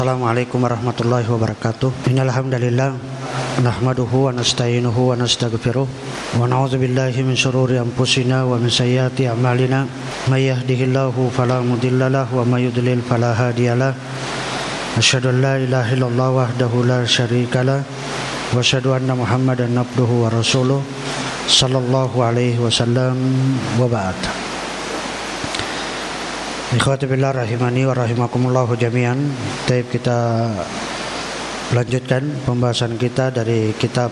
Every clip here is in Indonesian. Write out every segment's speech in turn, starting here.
Assalamualaikum warahmatullahi wabarakatuh. Innal hamdalillah nahmaduhu wa nasta'inuhu wa nastaghfiruh wa na'udzu billahi min shururi anfusina wa min sayyiati a'malina may yahdihillahu fala mudilla lahu wa may yudlil fala hadiyalah. Asyhadu an la ilaha illallah wahdahu la syarikalah wa asyhadu anna Muhammadan abduhu wa rasuluh sallallahu alaihi wasallam wa ba'd. Ikhwati billah rahimani wa rahimakumullahu jami'an. Taib, kita lanjutkan pembahasan kita dari kitab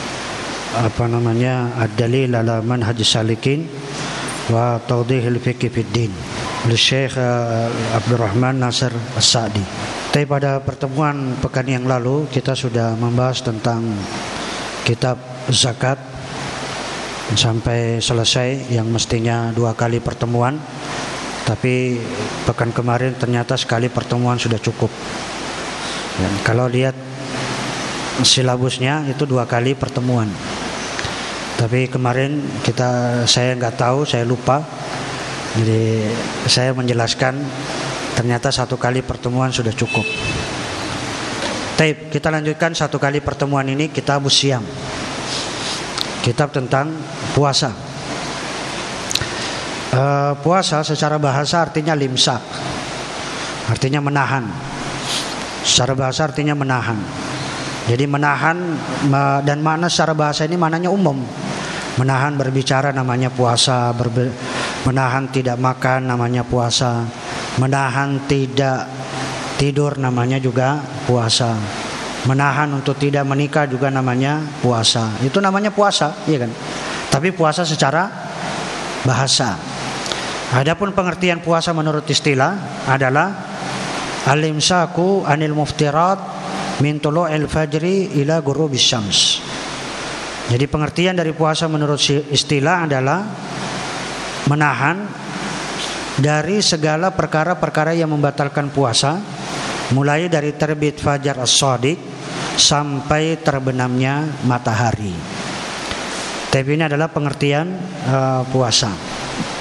Ad-Dalil ala Manhajis Salikin wa Tawdihil Fiqh fid Din oleh Syekh Abdurrahman Nasir As-Sa'di. Taib, pada pertemuan pekan yang lalu kita sudah membahas tentang kitab zakat sampai selesai, yang mestinya 2 kali pertemuan. Tapi pekan kemarin ternyata sekali pertemuan sudah cukup. Dan kalau lihat silabusnya itu 2 kali pertemuan. Tapi kemarin saya nggak tahu, saya lupa. Jadi saya menjelaskan ternyata 1 kali pertemuan sudah cukup. Taib, kita lanjutkan 1 kali pertemuan ini kitab Siyam. Kitab tentang puasa. Puasa secara bahasa artinya limsak, artinya menahan. Secara bahasa artinya menahan. Jadi menahan, dan makna secara bahasa ini maknanya umum. Menahan berbicara namanya puasa, menahan tidak makan namanya puasa, menahan tidak tidur namanya juga puasa, menahan untuk tidak menikah juga namanya puasa. Itu namanya puasa, iya kan? Tapi puasa secara bahasa. Adapun pengertian puasa menurut istilah adalah al-imsaku anil muftirat min tulu'il fajri ila ghurubis syams. Jadi pengertian dari puasa menurut istilah adalah menahan dari segala perkara-perkara yang membatalkan puasa, mulai dari terbit fajar as-shadiq sampai terbenamnya matahari. Tapi ini adalah pengertian puasa.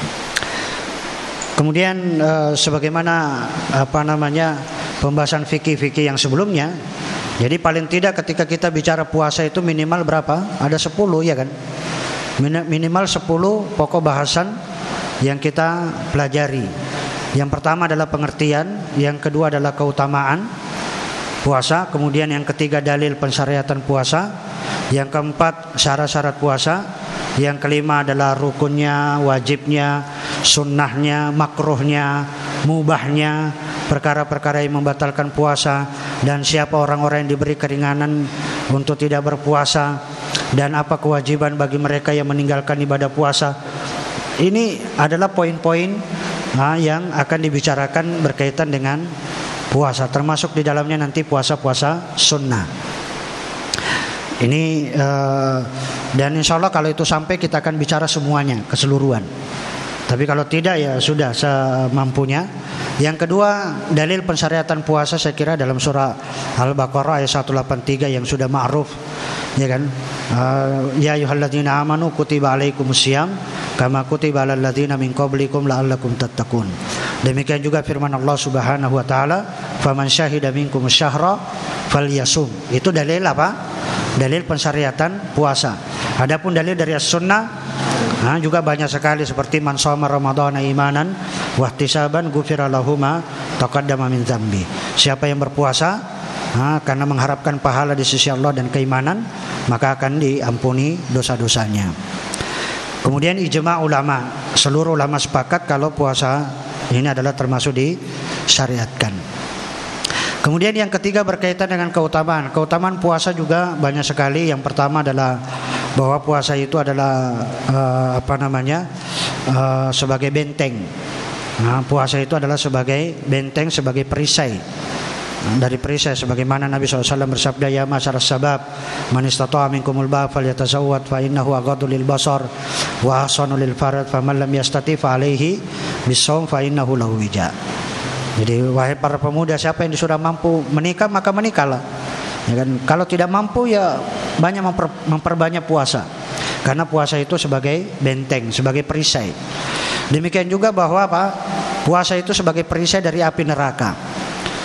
Kemudian sebagaimana pembahasan fikih-fikih yang sebelumnya, jadi paling tidak ketika kita bicara puasa itu minimal berapa? Ada 10, ya kan? Minimal 10 pokok bahasan yang kita pelajari. Yang pertama adalah pengertian, yang kedua adalah keutamaan puasa, kemudian yang ketiga dalil pensyariatan puasa, yang keempat syarat-syarat puasa, yang kelima adalah rukunnya, wajibnya, sunnahnya, makruhnya, mubahnya, perkara-perkara yang membatalkan puasa, dan siapa orang-orang yang diberi keringanan untuk tidak berpuasa, dan apa kewajiban bagi mereka yang meninggalkan ibadah puasa. Ini adalah poin-poin yang akan dibicarakan berkaitan dengan puasa, termasuk di dalamnya nanti puasa-puasa sunnah. Ini dan insya Allah kalau itu sampai kita akan bicara semuanya keseluruhan. Tapi kalau tidak ya sudah semampunya. Yang kedua, dalil pensyariatan puasa saya kira dalam surah Al-Baqarah ayat 183 yang sudah ma'ruf, ya kan? Ya ayyuhalladzina amanu kutiba alaikumusiyam kama kutiba alal ladzina min qablikum la'allakum tattaqun. Demikian juga firman Allah Subhanahu wa taala, faman syahida minkum syahra falyasum. Itu dalil apa? Dalil pensyariatan puasa. Adapun dalil dari as-sunnah juga banyak sekali, seperti man shoma ramadhana imanan wa ihtisaban ghufira lahu ma taqaddama min dzambi. Siapa yang berpuasa karena mengharapkan pahala di sisi Allah dan keimanan, maka akan diampuni dosa-dosanya. Kemudian ijma' ulama, seluruh ulama sepakat kalau puasa ini adalah termasuk disyariatkan. Kemudian yang ketiga berkaitan dengan keutamaan. Keutamaan puasa juga banyak sekali. Yang pertama adalah bahwa puasa itu adalah sebagai benteng. Puasa itu adalah sebagai benteng, sebagai perisai. Dari perisai, sebagaimana Nabi SAW bersabda, ya masyarakat sabab man istata'a minkumul ba'a falyatazawwad fa innahu aghaddu lil basar wa ahsanu lil farad faman lam yastati fa alaihi bisawm fa innahu lahu wija. Jadi wahai para pemuda, siapa yang sudah mampu menikah maka menikahlah, ya kan? Kalau tidak mampu ya banyak memperbanyak puasa, karena puasa itu sebagai benteng, sebagai perisai. Demikian juga bahwa puasa itu sebagai perisai dari api neraka.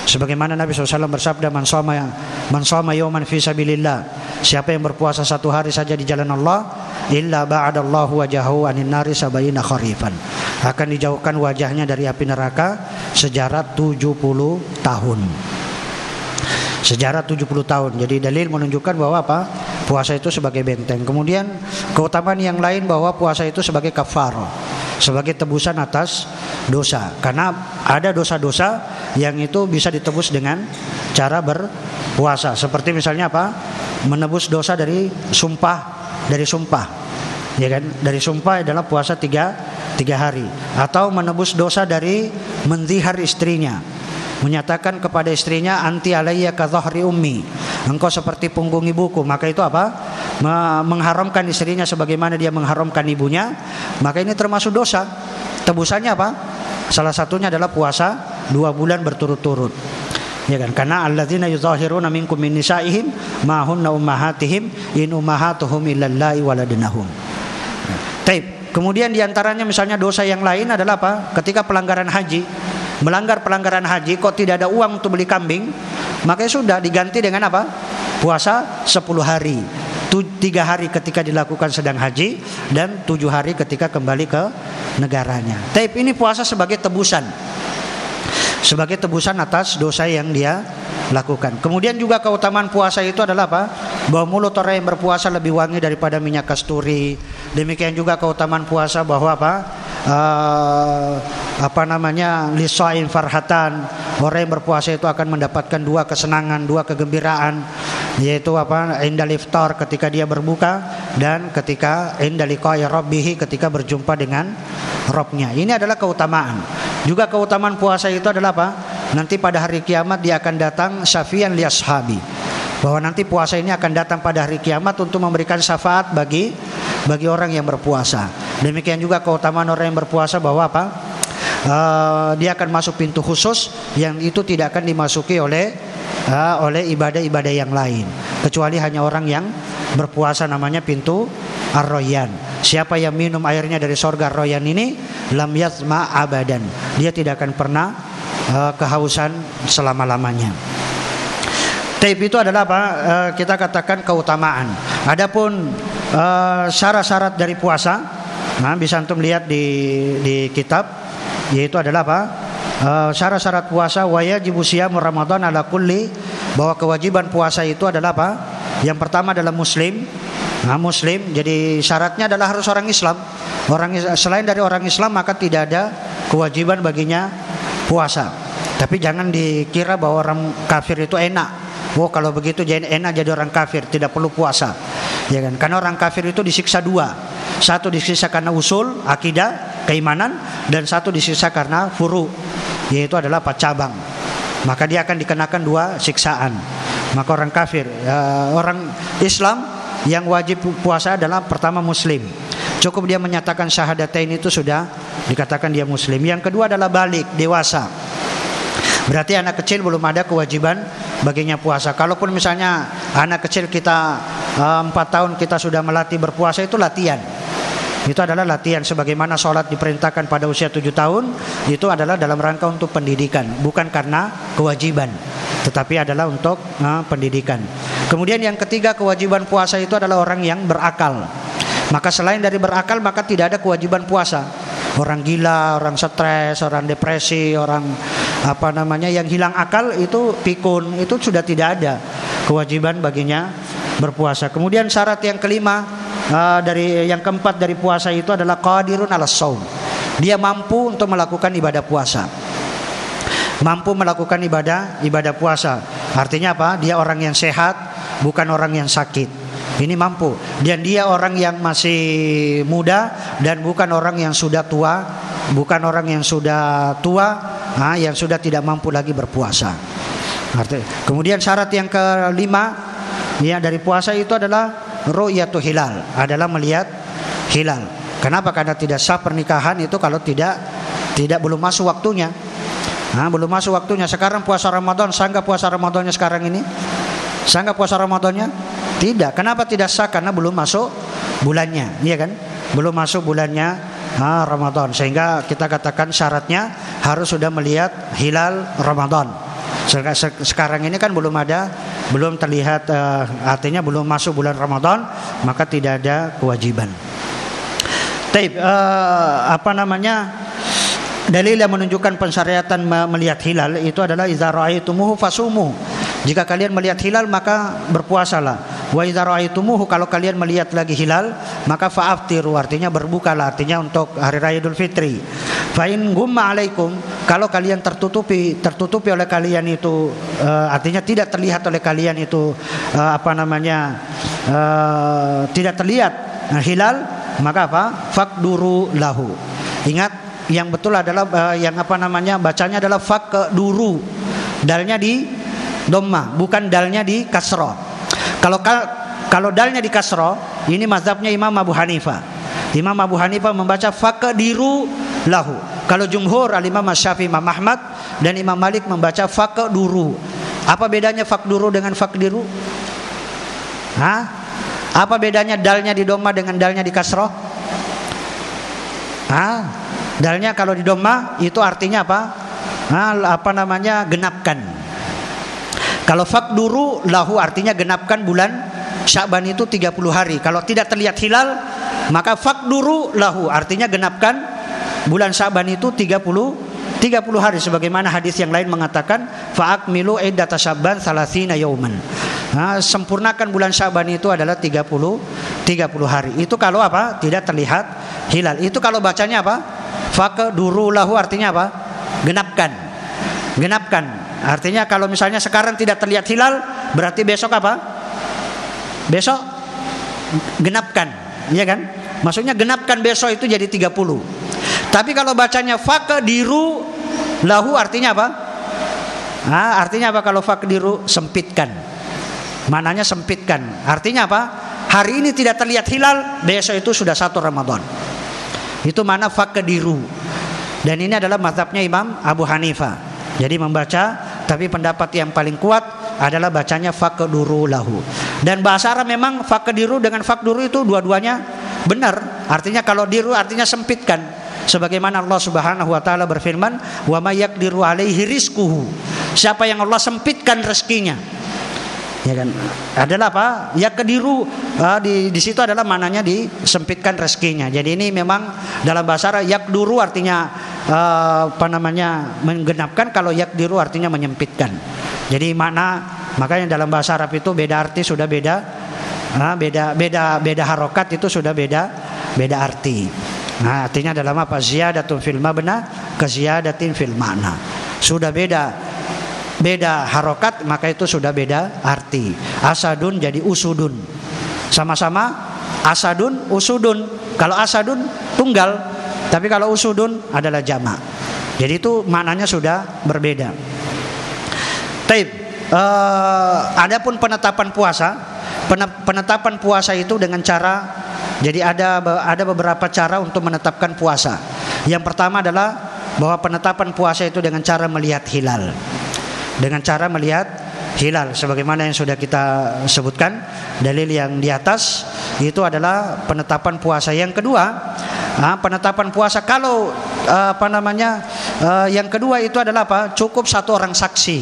Sebagaimana Nabi SAW bersabda, man shoma yawman fi sabilillah, siapa yang berpuasa satu hari saja di jalan Allah, illa ba'adallahu wajahu anin nari sabaina kharifan, akan dijauhkan wajahnya dari api neraka sejarah 70 tahun. Sejarah 70 tahun. Jadi dalil menunjukkan bahwa apa? Puasa itu sebagai benteng. Kemudian keutamaan yang lain bahwa puasa itu sebagai kafarah, sebagai tebusan atas dosa. Karena ada dosa-dosa yang itu bisa ditebus dengan cara berpuasa. Seperti misalnya apa? Menebus dosa dari sumpah, ya kan? Dari sumpah adalah puasa tiga hari. Atau menebus dosa dari menzihar istrinya, menyatakan kepada istrinya, anti alayya ka dhahri ummi, engkau seperti punggung ibuku. Maka itu apa? Mengharamkan istrinya sebagaimana dia mengharamkan ibunya. Maka ini termasuk dosa. Tebusannya apa? Salah satunya adalah puasa 2 bulan berturut-turut, ya kan? Karena alladzina yuzahiruna minkum min nisaihim ma hunna ummahatihim in ummahatuhum illallahi waladnahum. Taib. Kemudian diantaranya misalnya dosa yang lain adalah apa? Ketika pelanggaran haji, melanggar pelanggaran haji, kok tidak ada uang untuk beli kambing, makanya sudah diganti dengan apa? Puasa 10 hari. 3 hari ketika dilakukan sedang haji dan 7 hari ketika kembali ke negaranya. Taib, ini puasa sebagai tebusan, sebagai tebusan atas dosa yang dia lakukan. Kemudian juga keutamaan puasa itu adalah apa? Bahwa mulut orang yang berpuasa lebih wangi daripada minyak kasturi. Demikian juga keutamaan puasa bahwa lisain farhatan, orang yang berpuasa itu akan mendapatkan 2 kesenangan, 2 kegembiraan, yaitu indal iftar, ketika dia berbuka, dan ketika indal liqa'i rabbih, ketika berjumpa dengan Rabbnya. Ini adalah keutamaan. Juga keutamaan puasa itu adalah apa? Nanti pada hari kiamat dia akan datang syafian li ashabi, bahwa nanti puasa ini akan datang pada hari kiamat untuk memberikan syafaat bagi orang yang berpuasa. Demikian juga keutamaan orang yang berpuasa bahwa dia akan masuk pintu khusus yang itu tidak akan dimasuki oleh ibadah-ibadah yang lain, kecuali hanya orang yang berpuasa, namanya pintu Ar-Rayyan. Siapa yang minum airnya dari surga Ar-Rayyan ini, lam yazma abadan, dia tidak akan pernah kehausan selama-lamanya. Taib, itu adalah kita katakan keutamaan. Adapun syarat-syarat dari puasa, bisa antum lihat di kitab, yaitu adalah syarat-syarat puasa. Wajibu siyamu Ramadan ala kulli, bahwa kewajiban puasa itu adalah yang pertama adalah muslim. Muslim, jadi syaratnya adalah harus orang Islam. Selain dari orang Islam maka tidak ada kewajiban baginya puasa. Tapi jangan dikira bahwa orang kafir itu enak. Kalau begitu jadi enak jadi orang kafir, tidak perlu puasa, ya kan? Karena orang kafir itu disiksa 2. Satu disiksa karena usul, akidah, keimanan, dan satu disiksa karena furu, yaitu adalah cabang. Maka dia akan dikenakan 2 siksaan. Maka orang kafir, orang Islam yang wajib puasa adalah pertama muslim. Cukup dia menyatakan syahadatain itu sudah dikatakan dia muslim. Yang kedua adalah balik, dewasa. Berarti anak kecil belum ada kewajiban baginya puasa. Kalaupun misalnya anak kecil kita 4 tahun kita sudah melatih berpuasa, itu latihan. Itu adalah latihan, sebagaimana sholat diperintahkan pada usia 7 tahun. Itu adalah dalam rangka untuk pendidikan, bukan karena kewajiban, tetapi adalah untuk pendidikan. Kemudian yang ketiga, kewajiban puasa itu adalah orang yang berakal. Maka selain dari berakal, maka tidak ada kewajiban puasa. Orang gila, orang stres, orang depresi, orang yang hilang akal, itu pikun, itu sudah tidak ada kewajiban baginya berpuasa. Kemudian syarat yang kelima, yang keempat dari puasa itu adalah qadirun 'alas shaum. Dia mampu untuk melakukan ibadah puasa. Mampu melakukan ibadah puasa. Artinya apa? Dia orang yang sehat, bukan orang yang sakit. Ini mampu. Dan dia orang yang masih muda dan bukan orang yang sudah tua, yang sudah tidak mampu lagi berpuasa. Kemudian syarat yang kelima dari puasa itu adalah ru'yatu hilal, adalah melihat hilal. Kenapa? Karena tidak sah pernikahan itu kalau belum masuk waktunya. Belum masuk waktunya. Sekarang puasa Ramadan, sah nggak puasa Ramadannya sekarang ini? Sah nggak puasa Ramadannya? Tidak. Kenapa tidak sah? Karena belum masuk bulannya, iya kan? Belum masuk bulannya Ramadan. Sehingga kita katakan syaratnya harus sudah melihat hilal Ramadan. Sekarang ini kan belum terlihat, artinya belum masuk bulan Ramadan, maka tidak ada kewajiban. Dalil yang menunjukkan pensyariatan melihat hilal itu adalah idza ra'aitumuhu fasumu. Jika kalian melihat hilal maka berpuasalah. Wa idza ra'aitumuhu, kalau kalian melihat lagi hilal maka fa'aftiru, artinya berbukalah, artinya untuk hari raya Idul Fitri. Fa in gumma alaikum, kalau kalian tertutupi oleh kalian itu, artinya tidak terlihat oleh kalian itu tidak terlihat hilal, maka apa? Faqduru lahu. Ingat, yang betul adalah bacanya adalah faqduru. Dalnya di dhamma, bukan dalnya di kasra. Kalau dalnya di kasra, ini mazhabnya Imam Abu Hanifah. Imam Abu Hanifah membaca faqdiru lahu. Kalau jumhur al-Imam Syafi'i, Imam Ahmad dan Imam Malik membaca faqduru. Apa bedanya faqduru dengan faqdiru? Apa bedanya dalnya di dhamma dengan dalnya di kasra? Dalnya kalau di dhamma itu artinya apa? Genapkan. Kalau faqduru lahu artinya genapkan bulan Sya'ban itu 30 hari. Kalau tidak terlihat hilal, maka faqduru lahu artinya genapkan bulan Sya'ban itu 30 hari, sebagaimana hadis yang lain mengatakan fa'akmilu iddata Sya'ban 30 yauman. Sempurnakan bulan Sya'ban itu adalah 30 hari. Itu kalau apa? Tidak terlihat hilal. Itu kalau bacanya apa? Faqduru lahu artinya apa? Genapkan. Artinya kalau misalnya sekarang tidak terlihat hilal, berarti besok apa? Besok genapkan, ya kan? Maksudnya genapkan besok itu jadi 30. Tapi kalau bacanya faqdiru lahu artinya apa? Artinya apa kalau faqdiru? Sempitkan. Mananya sempitkan. Artinya apa? Hari ini tidak terlihat hilal, besok itu sudah 1 Ramadan. Itu mana faqdiru. Dan ini adalah mazhabnya Imam Abu Hanifah. Jadi membaca, tapi pendapat yang paling kuat adalah bacanya faqduru lahu. Dan bahasa Arab memang faqdiru dengan faqduru itu dua-duanya benar. Artinya kalau diru artinya sempitkan. Sebagaimana Allah Subhanahu wa taala berfirman, "Wa may yaqdiru 'alaihi rizquhu." Siapa yang Allah sempitkan rezekinya, ya kan? Adalah apa? Yaqdiru, di situ adalah mananya disempitkan rezekinya. Jadi ini memang dalam bahasa Arab yaqduru artinya menggenapkan, kalau yaqdiru artinya menyempitkan. Jadi makanya dalam bahasa Arab itu beda arti sudah beda harokat itu sudah beda arti. Artinya dalam apa? Ziyadatun fil mabna ka ziyadatin fil ma'na. Sudah beda harokat, maka itu sudah beda arti. Asadun jadi usudun. Sama-sama asadun, usudun. Kalau asadun tunggal, tapi kalau usudun adalah jamak. Jadi itu maknanya sudah berbeda. Taib. Adapun penetapan puasa itu dengan cara, jadi ada beberapa cara untuk menetapkan puasa. Yang pertama adalah bahwa penetapan puasa itu dengan cara melihat hilal. Dengan cara melihat hilal, sebagaimana yang sudah kita sebutkan dalil yang di atas, itu adalah penetapan puasa. Yang kedua, penetapan puasa kalau yang kedua itu adalah apa? Cukup satu orang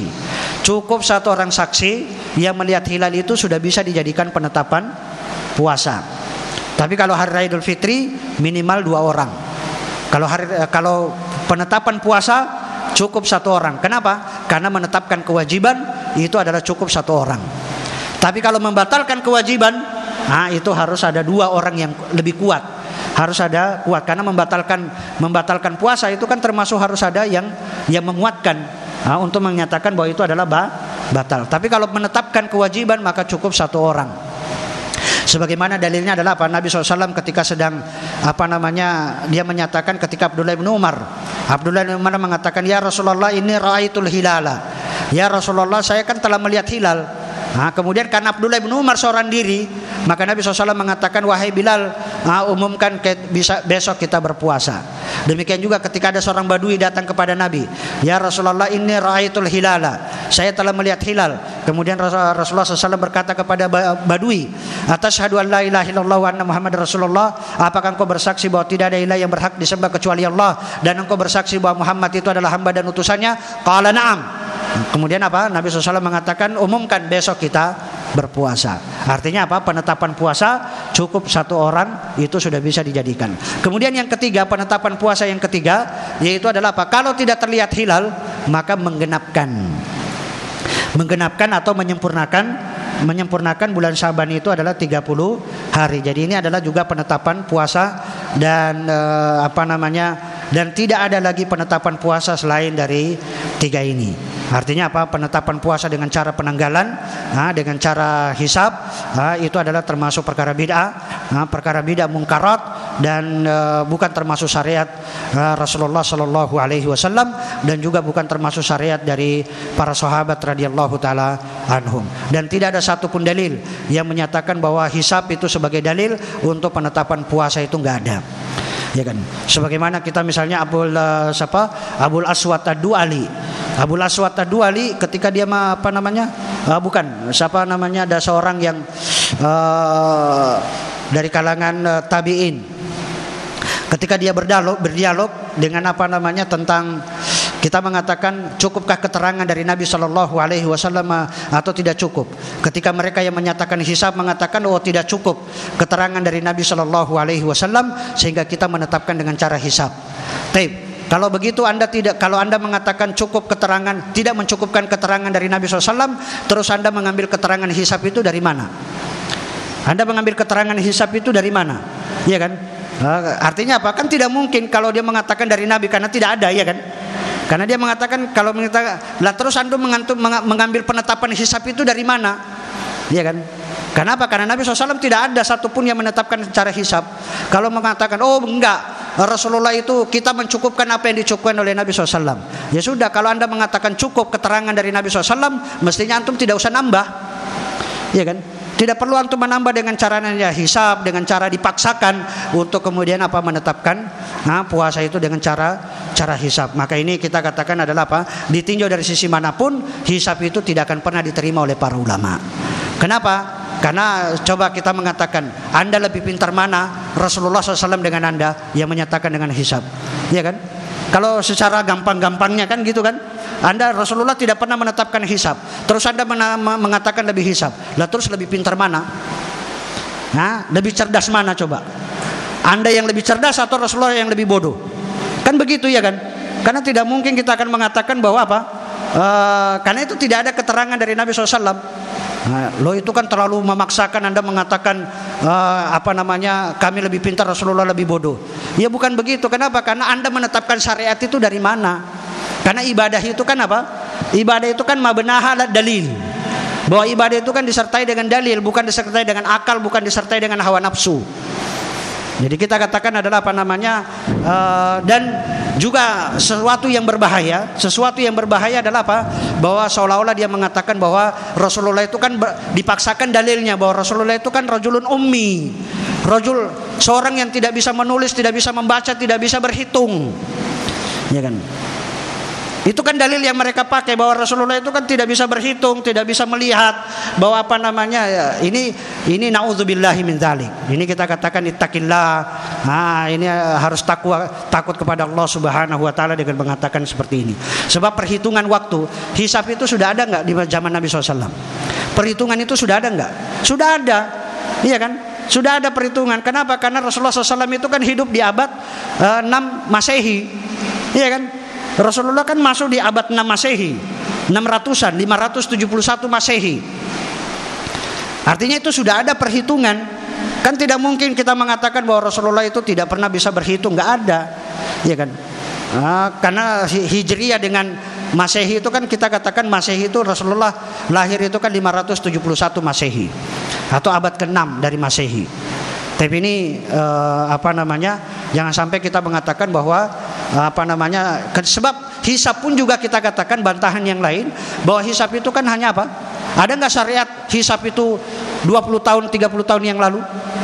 saksi yang melihat hilal itu sudah bisa dijadikan penetapan puasa. Tapi kalau hari raya Idul Fitri minimal 2 orang. Kalau penetapan puasa cukup 1 orang. Kenapa? Karena menetapkan kewajiban itu adalah cukup 1 orang. Tapi kalau membatalkan kewajiban, itu harus ada 2 orang yang lebih kuat. Harus ada kuat, karena membatalkan puasa itu kan termasuk harus ada yang menguatkan untuk menyatakan bahwa itu adalah batal. Tapi kalau menetapkan kewajiban maka cukup 1 orang. Sebagaimana dalilnya adalah apa? Nabi SAW ketika sedang dia menyatakan ketika Abdullah bin Umar mengatakan, "Ya Rasulullah, ini ra'aitul hilala." Ya Rasulullah, saya kan telah melihat hilal. Kemudian karena Abdullah bin Umar seorang diri, maka Nabi SAW mengatakan, "Wahai Bilal, umumkan besok kita berpuasa." Demikian juga ketika ada seorang badui datang kepada Nabi, "Ya Rasulullah, inni ra'aitul hilala." Saya telah melihat hilal. Kemudian Rasulullah SAW berkata kepada badui, "Atashhadu an la ilaha illallah wa anna Muhammad Rasulullah?" Apakah engkau bersaksi bahwa tidak ada ilah yang berhak disembah kecuali Allah, dan engkau bersaksi bahwa Muhammad itu adalah hamba dan utusannya? Qala na'am. Kemudian apa? Nabi SAW mengatakan umumkan besok kita berpuasa. Artinya apa? Penetapan puasa cukup satu orang itu sudah bisa dijadikan. Kemudian yang ketiga, penetapan puasa yang ketiga yaitu adalah apa? Kalau tidak terlihat hilal maka menggenapkan atau menyempurnakan bulan Syaban itu adalah 30 hari. Jadi ini adalah juga penetapan puasa dan dan tidak ada lagi penetapan puasa selain dari tiga ini. Artinya apa? Penetapan puasa dengan cara penanggalan, dengan cara hisab, itu adalah termasuk perkara bid'ah munkarat dan bukan termasuk syariat Rasulullah Shallallahu Alaihi Wasallam dan juga bukan termasuk syariat dari para sahabat radhiyallahu taala anhum. Dan tidak ada satupun dalil yang menyatakan bahwa hisab itu sebagai dalil untuk penetapan puasa itu nggak ada. Ya kan? Sebagaimana kita misalnya Abul Aswad Ad-Du'ali. Abul Aswad Ad-Du'ali ketika dia ada seorang yang dari kalangan tabi'in. Ketika dia berdialog dengan tentang kita mengatakan cukupkah keterangan dari Nabi Shallallahu Alaihi Wasallam atau tidak cukup. Ketika mereka yang menyatakan hisab mengatakan tidak cukup keterangan dari Nabi Shallallahu Alaihi Wasallam sehingga kita menetapkan dengan cara hisab. Kalau begitu kalau anda mengatakan cukup keterangan, tidak mencukupkan keterangan dari Nabi SAW, terus anda mengambil keterangan hisab itu dari mana? Anda mengambil keterangan hisab itu dari mana? Iya kan? Artinya apa? Kan tidak mungkin kalau dia mengatakan dari Nabi karena tidak ada, ya kan? Karena dia mengatakan terus anda mengambil penetapan hisab itu dari mana? Iya kan? Kenapa? Karena Nabi SAW tidak ada satupun yang menetapkan secara hisab. Kalau mengatakan enggak, Rasulullah itu kita mencukupkan apa yang dicukupkan oleh Nabi SAW. Ya sudah, kalau anda mengatakan cukup keterangan dari Nabi SAW, mestinya antum tidak usah nambah. Iya kan? Tidak perlu antum menambah dengan caranya hisab, dengan cara dipaksakan untuk kemudian menetapkan puasa itu dengan cara hisab. Maka ini kita katakan adalah ditinjau dari sisi manapun, hisab itu tidak akan pernah diterima oleh para ulama. Kenapa? Karena coba kita mengatakan Anda lebih pintar mana, Rasulullah SAW dengan Anda yang menyatakan dengan hisab, ya kan? Kalau secara gampang-gampangnya kan gitu kan, Rasulullah tidak pernah menetapkan hisab, terus Anda mengatakan lebih hisab. Lah terus lebih pintar mana? Lebih cerdas mana coba? Anda yang lebih cerdas atau Rasulullah yang lebih bodoh? Kan begitu ya kan? Karena tidak mungkin kita akan mengatakan bahwa karena itu tidak ada keterangan dari Nabi SAW. Lo itu kan terlalu memaksakan Anda mengatakan kami lebih pintar, Rasulullah lebih bodoh. Ya bukan begitu. Kenapa? Karena Anda menetapkan syariat itu dari mana? Karena ibadah itu kan ibadah itu kan mabnaha dalil. Bahwa ibadah itu kan disertai dengan dalil, bukan disertai dengan akal, bukan disertai dengan hawa nafsu. Jadi kita katakan adalah dan juga sesuatu yang berbahaya adalah bahwa seolah-olah dia mengatakan bahwa Rasulullah itu kan dipaksakan dalilnya bahwa Rasulullah itu kan rajulun ummi, seorang yang tidak bisa menulis, tidak bisa membaca, tidak bisa berhitung, ya kan? Itu kan dalil yang mereka pakai bahwa Rasulullah itu kan tidak bisa berhitung, tidak bisa melihat, bahwa ini naudzubillahi min dzalik. Ini kita katakan ittaqillah. Ini harus takut kepada Allah Subhanahu wa taala dengan mengatakan seperti ini. Sebab perhitungan waktu, hisab itu sudah ada enggak di zaman Nabi SAW? Perhitungan itu sudah ada enggak? Sudah ada. Iya kan? Sudah ada perhitungan. Kenapa? Karena Rasulullah SAW itu kan hidup di abad 6 Masehi. Iya kan? Rasulullah kan masuk di abad 6 Masehi, 600-an, 571 Masehi. Artinya itu sudah ada perhitungan. Kan tidak mungkin kita mengatakan bahwa Rasulullah itu tidak pernah bisa berhitung, nggak ada, ya kan? Karena Hijriyah dengan Masehi itu kan kita katakan Masehi itu Rasulullah lahir itu kan 571 Masehi atau abad ke-6 dari Masehi. Tapi ini jangan sampai kita mengatakan bahwa sebab hisab pun juga kita katakan bantahan yang lain bahwa hisab itu kan hanya ada nggak syariat hisab itu 20 tahun 30 tahun yang lalu?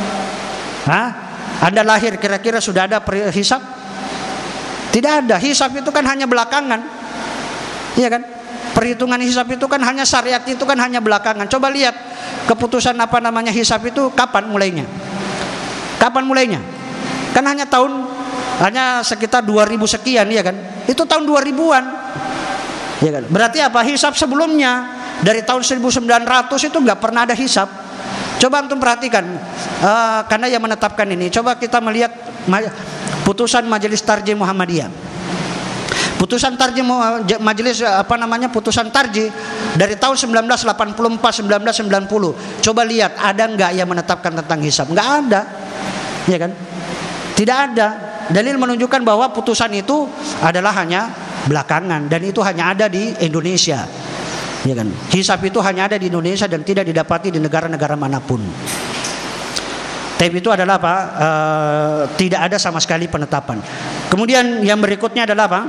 Anda lahir kira-kira sudah ada hisab? Tidak ada. Hisab itu kan hanya belakangan, iya kan? Perhitungan hisab itu kan hanya syariat itu kan hanya belakangan. Coba lihat keputusan hisab itu kapan mulainya? Kapan mulainya? Kan hanya sekitar 2000 sekian, ya kan? Itu tahun 2000-an. Ya kan? Berarti apa? Hisab sebelumnya dari tahun 1900 itu nggak pernah ada hisab. Coba antum perhatikan, karena yang menetapkan ini. Coba kita melihat putusan Majelis Tarjih Muhammadiyah. Putusan tarjih majelis putusan tarjih dari tahun 1984 1990. Coba lihat ada enggak yang menetapkan tentang hisab? Enggak ada. Ya kan? Tidak ada. Dalil menunjukkan bahwa putusan itu adalah hanya belakangan dan itu hanya ada di Indonesia. Ya kan? Hisab itu hanya ada di Indonesia dan tidak didapati di negara-negara manapun. Tapi itu adalah apa? Tidak ada sama sekali penetapan. Kemudian yang berikutnya adalah apa?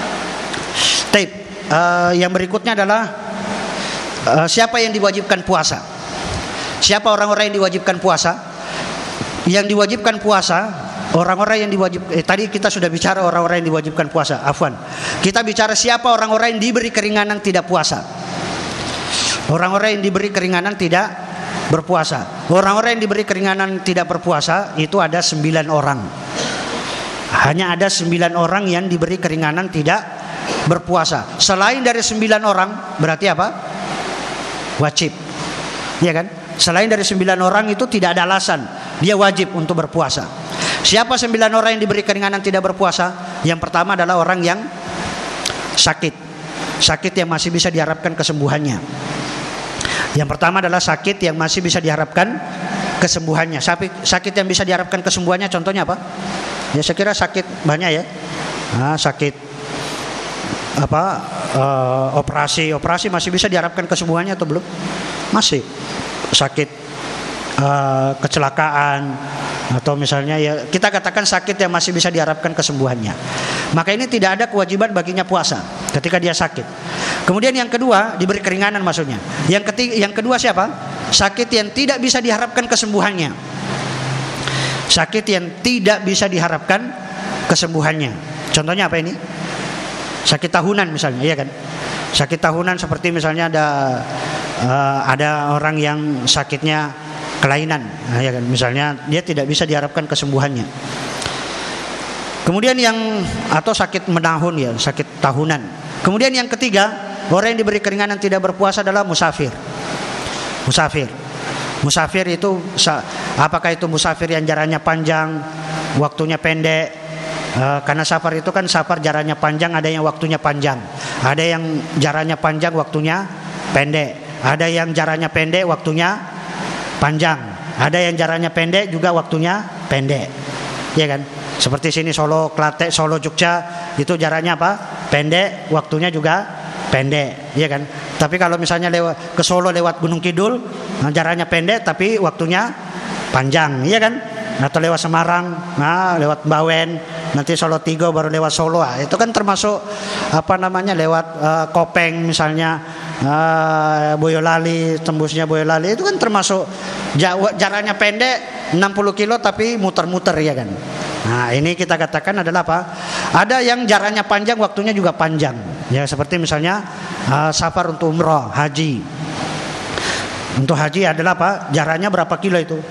Yang berikutnya adalah siapa yang diwajibkan puasa? Siapa orang-orang yang diwajibkan puasa? Yang diwajibkan puasa, orang-orang yang tadi kita sudah bicara orang-orang yang diwajibkan puasa. Afwan. Kita bicara siapa orang-orang yang diberi keringanan tidak puasa. Orang-orang yang diberi keringanan tidak berpuasa. Orang-orang yang diberi keringanan tidak berpuasa itu ada 9 orang. Hanya ada 9 orang yang diberi keringanan tidak berpuasa. Selain dari 9 orang berarti apa? Wajib. Ya kan? Selain dari 9 orang itu tidak ada alasan, dia wajib untuk berpuasa. Siapa 9 orang yang diberi keringanan tidak berpuasa? Yang pertama adalah orang yang sakit. Sakit yang masih bisa diharapkan kesembuhannya. Yang pertama adalah sakit yang masih bisa diharapkan kesembuhannya. Sakit yang bisa diharapkan kesembuhannya contohnya apa? Ya saya kira sakit banyak ya. Sakit operasi masih bisa diharapkan kesembuhannya atau belum? Masih. Sakit kecelakaan atau misalnya ya kita katakan sakit yang masih bisa diharapkan kesembuhannya. Maka ini tidak ada kewajiban baginya puasa ketika dia sakit. Kemudian yang kedua diberi keringanan maksudnya. Yang kedua siapa? Sakit yang tidak bisa diharapkan kesembuhannya. Sakit yang tidak bisa diharapkan kesembuhannya. Contohnya apa ini? Sakit tahunan misalnya, ya kan? Sakit tahunan seperti misalnya ada orang yang sakitnya kelainan, ya kan? Misalnya dia tidak bisa diharapkan kesembuhannya. Kemudian atau sakit menahun ya, sakit tahunan. Kemudian yang ketiga, orang yang diberi keringanan tidak berpuasa adalah musafir. Musafir itu apakah itu musafir yang jaraknya panjang, waktunya pendek? Karena safar itu kan safar jaraknya panjang, ada yang waktunya panjang, ada yang jaraknya panjang waktunya pendek, ada yang jaraknya pendek waktunya panjang, ada yang jaraknya pendek juga waktunya pendek, ya kan? Seperti sini Solo, Klaten, Solo, Jogja itu jaraknya apa? Pendek, waktunya juga pendek, ya kan? Tapi kalau misalnya ke Solo lewat Gunung Kidul, jaraknya pendek tapi waktunya panjang, ya kan? Atau lewat Semarang, lewat Bawen, nanti Solo Tigo baru lewat Solo. Itu kan termasuk lewat Kopeng misalnya, Boyolali, tembusnya Boyolali itu kan termasuk jaraknya pendek 60 kilo tapi muter-muter, ya kan. Nah, ini kita katakan adalah apa? Ada yang jaraknya panjang, waktunya juga panjang. Ya, seperti misalnya safar untuk umroh, haji. Untuk haji adalah apa? Jaraknya berapa kilo itu?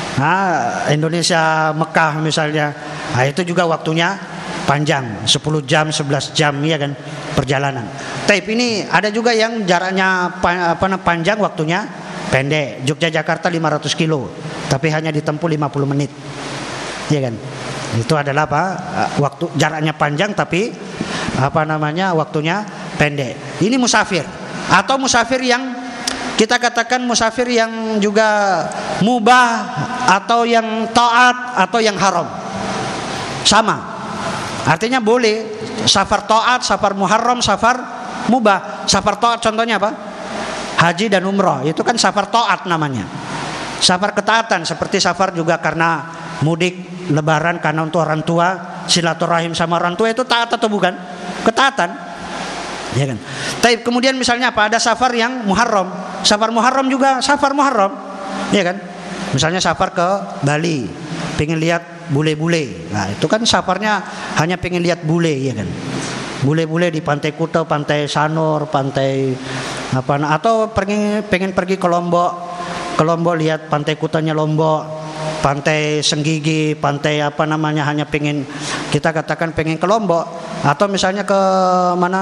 Indonesia Mekah misalnya, itu juga waktunya panjang, 10 jam 11 jam, ya kan, perjalanan. Tapi ini ada juga yang jaraknya panjang, waktunya pendek. Jogja Jakarta 500 kilo tapi hanya ditempuh 50 menit, ya kan. Itu adalah apa? Waktu jaraknya panjang tapi waktunya pendek. Ini musafir. Atau musafir yang kita katakan musafir yang juga mubah atau yang taat atau yang haram. Sama. Artinya boleh safar taat, safar muharram, safar mubah. Safar taat contohnya apa? Haji dan umrah. Itu kan safar taat namanya. Safar ketaatan seperti safar juga karena mudik, lebaran karena untuk orang tua, silaturahim sama orang tua, itu taat atau bukan? Ketaatan. Ya kan. Tapi kemudian misalnya apa? Ada safar yang muharram. Safar muharram juga safar muharram. Ya kan? Misalnya safar ke Bali, pengen lihat bule-bule. Nah, itu kan safarnya hanya pengen lihat bule, ya kan. Bule-bule di Pantai Kuta, Pantai Sanur, pantai atau pengen pergi ke Lombok. Ke Lombok lihat Pantai Kutanya Lombok, Pantai Senggigi, pantai hanya pengen, kita katakan pengen ke Lombok. Atau misalnya ke mana,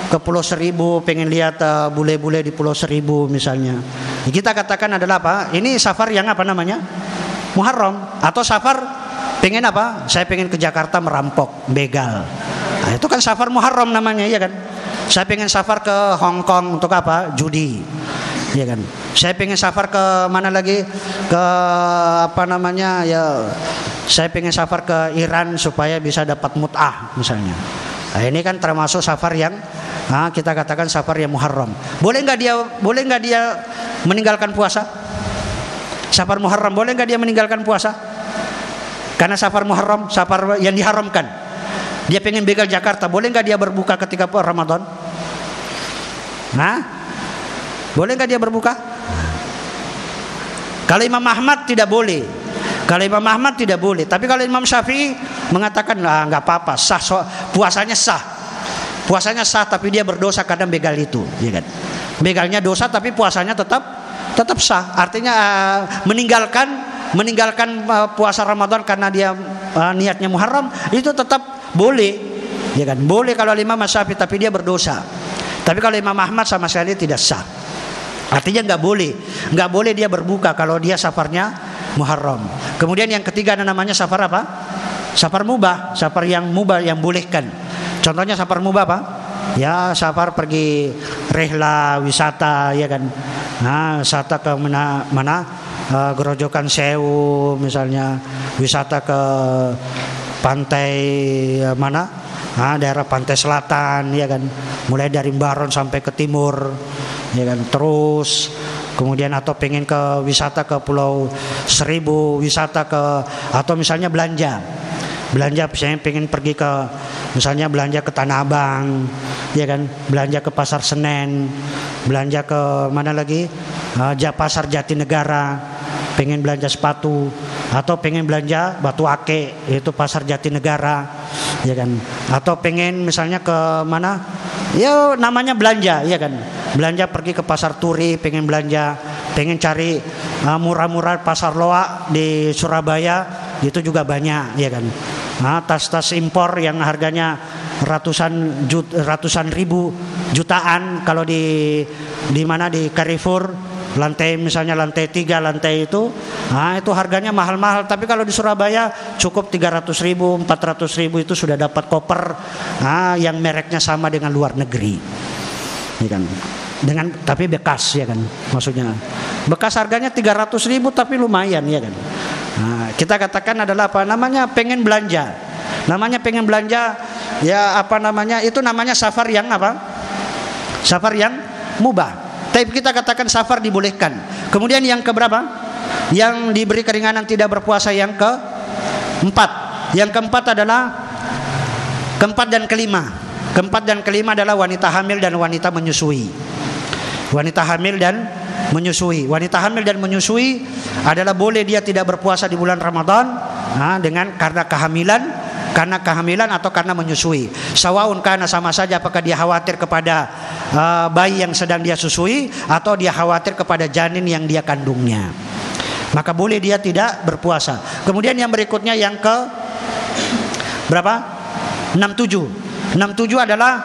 ke Pulau Seribu, pengen lihat bule-bule di Pulau Seribu misalnya. Kita katakan adalah apa? Ini safar yang apa namanya? Muharram. Atau safar pengen apa? Saya pengen ke Jakarta merampok, begal. Nah, itu kan safar Muharram namanya, ya kan? Saya pengen safar ke Hong Kong untuk apa? Judi. Ya kan? Saya pengen safar ke mana lagi? Ke apa namanya? Ya, saya pengen safar ke Iran supaya bisa dapat mut'ah misalnya. Nah, ini kan termasuk safar yang kita katakan safar yang Muharram. Boleh nggak dia meninggalkan puasa? Safar Muharram boleh nggak dia meninggalkan puasa? Karena safar Muharram, safar yang diharamkan. Dia pengen begal Jakarta, boleh nggak dia berbuka ketika Ramadan? Boleh nggak dia berbuka? Kalau Imam Ahmad tidak boleh. Kalau Imam Ahmad tidak boleh. Tapi kalau Imam Syafi'i mengatakan nggak apa-apa, sah, puasanya sah. Puasanya sah, tapi dia berdosa karena begal itu, ya kan? Begalnya dosa, tapi puasanya tetap sah. Artinya meninggalkan puasa Ramadan karena dia niatnya Muharram itu tetap boleh, ya kan? Boleh kalau Imam Syafi'i, tapi dia berdosa. Tapi kalau Imam Ahmad sama sekali tidak sah. Artinya nggak boleh dia berbuka kalau dia safarnya Muharram. Kemudian yang ketiga ada namanya safar apa? Safar mubah, safar yang mubah yang bolehkan. Contohnya safar mubah apa? Ya safar pergi rehla wisata, ya kan? Wisata ke mana? Gerojokan Sewu misalnya, wisata ke pantai mana? Daerah pantai selatan, ya kan? Mulai dari Baron sampai ke timur, ya kan? Terus kemudian atau pengen ke wisata ke Pulau Seribu, wisata ke atau misalnya belanja misalnya pengen pergi ke misalnya belanja ke Tanah Abang, ya kan? Belanja ke Pasar Senen, belanja ke mana lagi? Pasar Jatinegara, pengen belanja sepatu atau pengen belanja batu ake, itu Pasar Jatinegara, ya kan? Atau pengen misalnya ke mana? Ya namanya belanja, ya kan? Belanja pergi ke Pasar Turi, pengen belanja, pengen cari murah-murah Pasar Loak di Surabaya, itu juga banyak, ya kan? Tas-tas impor yang harganya ratusan ribu, jutaan kalau di mana di Carrefour, lantai misalnya lantai 3, lantai itu harganya mahal-mahal. Tapi kalau di Surabaya cukup 300.000, 400.000 itu sudah dapat koper yang mereknya sama dengan luar negeri, ya kan? Tapi bekas, ya kan? Maksudnya bekas harganya 300.000 tapi lumayan, ya kan? Kita katakan adalah apa namanya? Pengen belanja. Namanya pengen belanja, ya apa namanya? Itu namanya safar yang apa? Safar yang mubah. Tapi kita katakan safar dibolehkan. Kemudian yang keberapa? Yang diberi keringanan tidak berpuasa yang keempat. Yang keempat adalah keempat dan kelima. Keempat dan kelima adalah wanita hamil dan wanita menyusui. Wanita hamil dan menyusui. Wanita hamil dan menyusui adalah boleh dia tidak berpuasa di bulan Ramadan karena kehamilan atau karena menyusui. Sawaun kana, sama saja apakah dia khawatir kepada bayi yang sedang dia susui atau dia khawatir kepada janin yang dia kandungnya. Maka boleh dia tidak berpuasa. Kemudian yang berikutnya yang ke berapa? 67. 67 adalah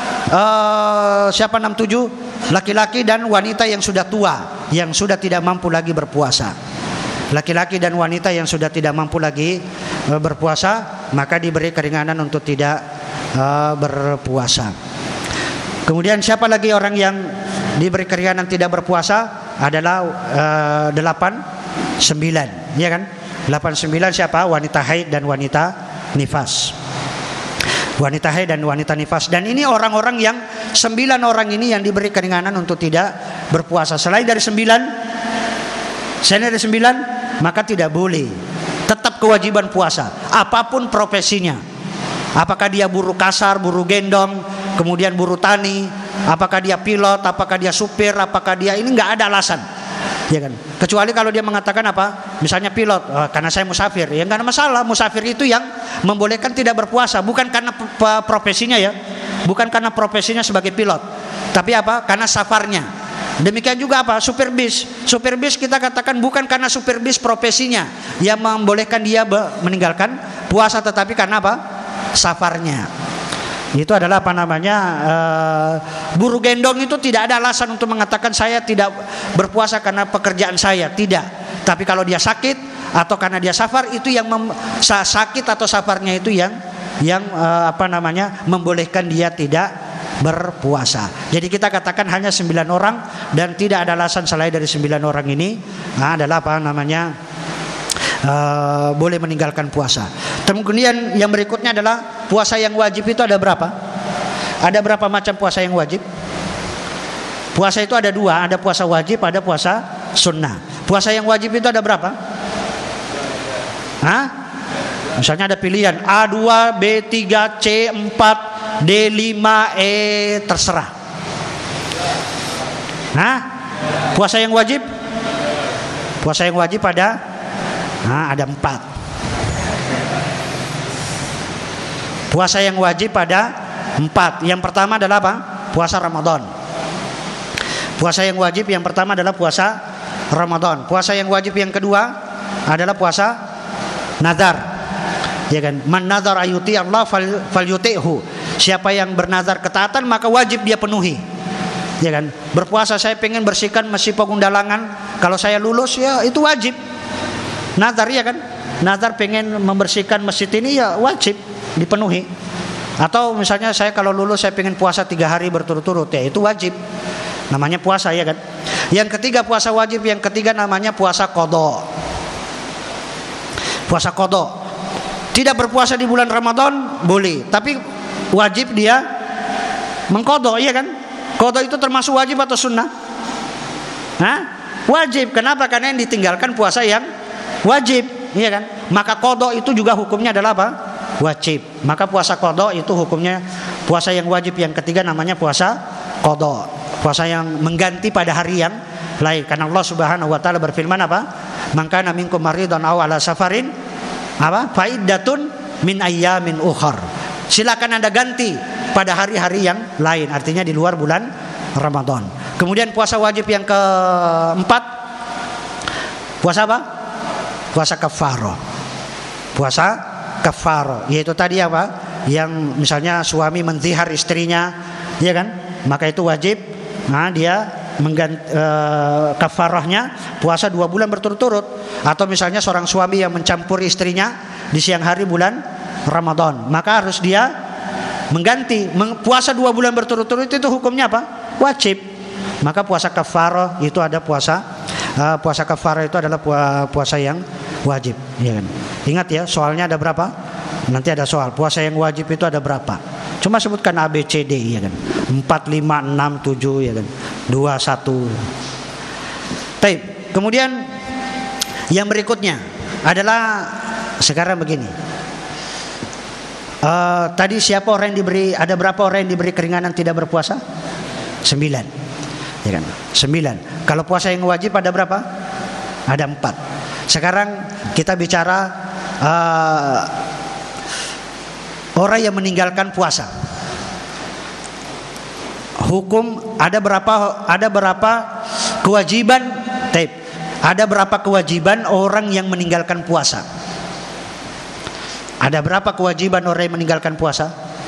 siapa 67? Laki-laki dan wanita yang sudah tua, yang sudah tidak mampu lagi berpuasa. Laki-laki dan wanita yang sudah tidak mampu lagi berpuasa, maka diberi keringanan untuk tidak berpuasa. Kemudian siapa lagi orang yang diberi keringanan tidak berpuasa? Adalah 8-9, ya kan? 8-9 siapa? Wanita haid dan wanita nifas. Wanita haid dan wanita nifas. Dan ini orang-orang yang 9 orang ini yang diberi keringanan untuk tidak berpuasa. Selain dari 9, maka tidak boleh. Tetap kewajiban puasa, apapun profesinya. Apakah dia buruh kasar, buruh gendong, kemudian buruh tani, apakah dia pilot, apakah dia supir, apakah dia ini, nggak ada alasan, ya kan? Kecuali kalau dia mengatakan apa, misalnya pilot, karena saya musafir, ya nggak ada masalah. Musafir itu yang membolehkan tidak berpuasa, bukan karena profesinya, ya, bukan karena profesinya sebagai pilot, tapi apa? Karena safarnya. Demikian juga apa? Supir bis. Supir bis kita katakan bukan karena supir bis profesinya yang membolehkan dia meninggalkan puasa, tetapi karena apa? Safarnya. Itu adalah apa namanya, guru gendong itu tidak ada alasan untuk mengatakan saya tidak berpuasa karena pekerjaan saya, tidak. Tapi kalau dia sakit atau karena dia safar, itu yang sakit atau safarnya itu yang apa namanya, membolehkan dia tidak berpuasa. Jadi kita katakan hanya 9 orang dan tidak ada alasan selain dari 9 orang ini adalah apa namanya, boleh meninggalkan puasa. Kemudian yang berikutnya adalah puasa yang wajib itu ada berapa? Ada berapa macam puasa yang wajib? Puasa itu ada 2, ada puasa wajib, ada puasa sunnah. Puasa yang wajib itu ada berapa? Misalnya ada pilihan A2, B3, C4, D5, E, terserah. Puasa yang wajib? Puasa yang wajib ada 4. Puasa yang wajib ada 4. Yang pertama adalah apa? Puasa Ramadan. Puasa yang wajib yang pertama adalah puasa Ramadan. Puasa yang wajib yang kedua adalah puasa nazar. Ya kan? Man nazar ayuti Allah falyuti'hu. Siapa yang bernazar ketaatan maka wajib dia penuhi. Ya kan? Berpuasa saya pengen bersihkan Masjid Pagundalangan, kalau saya lulus ya itu wajib. Nazar ya kan? Nazar pengen membersihkan masjid ini ya wajib dipenuhi. Atau misalnya saya kalau lulus saya pengen puasa 3 hari berturut-turut, ya itu wajib. Namanya puasa ya kan? Yang ketiga puasa wajib, yang ketiga namanya puasa qada. Puasa qada. Tidak berpuasa di bulan Ramadan boleh, tapi wajib dia mengqada, iya kan? Qada itu termasuk wajib atau sunnah? Wajib. Kenapa? Karena yang ditinggalkan puasa yang wajib, iya kan? Maka qada itu juga hukumnya adalah apa? Wajib. Maka puasa qada itu hukumnya puasa yang wajib. Yang ketiga namanya puasa qada, puasa yang mengganti pada hari yang lain. Karena Allah Subhanahu wa taala berfirman apa? Man kana minkum maridan aw ala safarin apa? Faiddatun min ayyamin ukhar. Silakan Anda ganti pada hari-hari yang lain, artinya di luar bulan Ramadan. Kemudian puasa wajib yang keempat, puasa apa? Puasa kafarah. Puasa kafarah, yaitu tadi apa? Yang misalnya suami menzihar istrinya, ya kan? Maka itu wajib. Dia mengganti kafarahnya puasa 2 bulan berturut-turut. Atau misalnya seorang suami yang mencampuri istrinya di siang hari bulan Ramadan, maka harus dia mengganti puasa 2 bulan berturut-turut. Itu hukumnya apa? Wajib. Maka puasa kafarah itu ada puasa kafarah itu adalah puasa yang wajib, ya kan? Ingat ya, soalnya ada berapa? Nanti ada soal puasa yang wajib itu ada berapa? Cuma sebutkan A, B, C, D, ya kan? 4, 5, 6, 7, ya kan? 2, 1. Baik. Kemudian yang berikutnya adalah sekarang begini. Tadi siapa orang yang diberi, ada berapa orang yang diberi keringanan tidak berpuasa? 9, ya kan? 9. Kalau puasa yang wajib ada berapa? Ada 4. Sekarang kita bicara orang yang meninggalkan puasa. Hukum ada berapa kewajiban? Ada berapa kewajiban orang yang meninggalkan puasa? Ada berapa kewajiban orang yang meninggalkan puasa?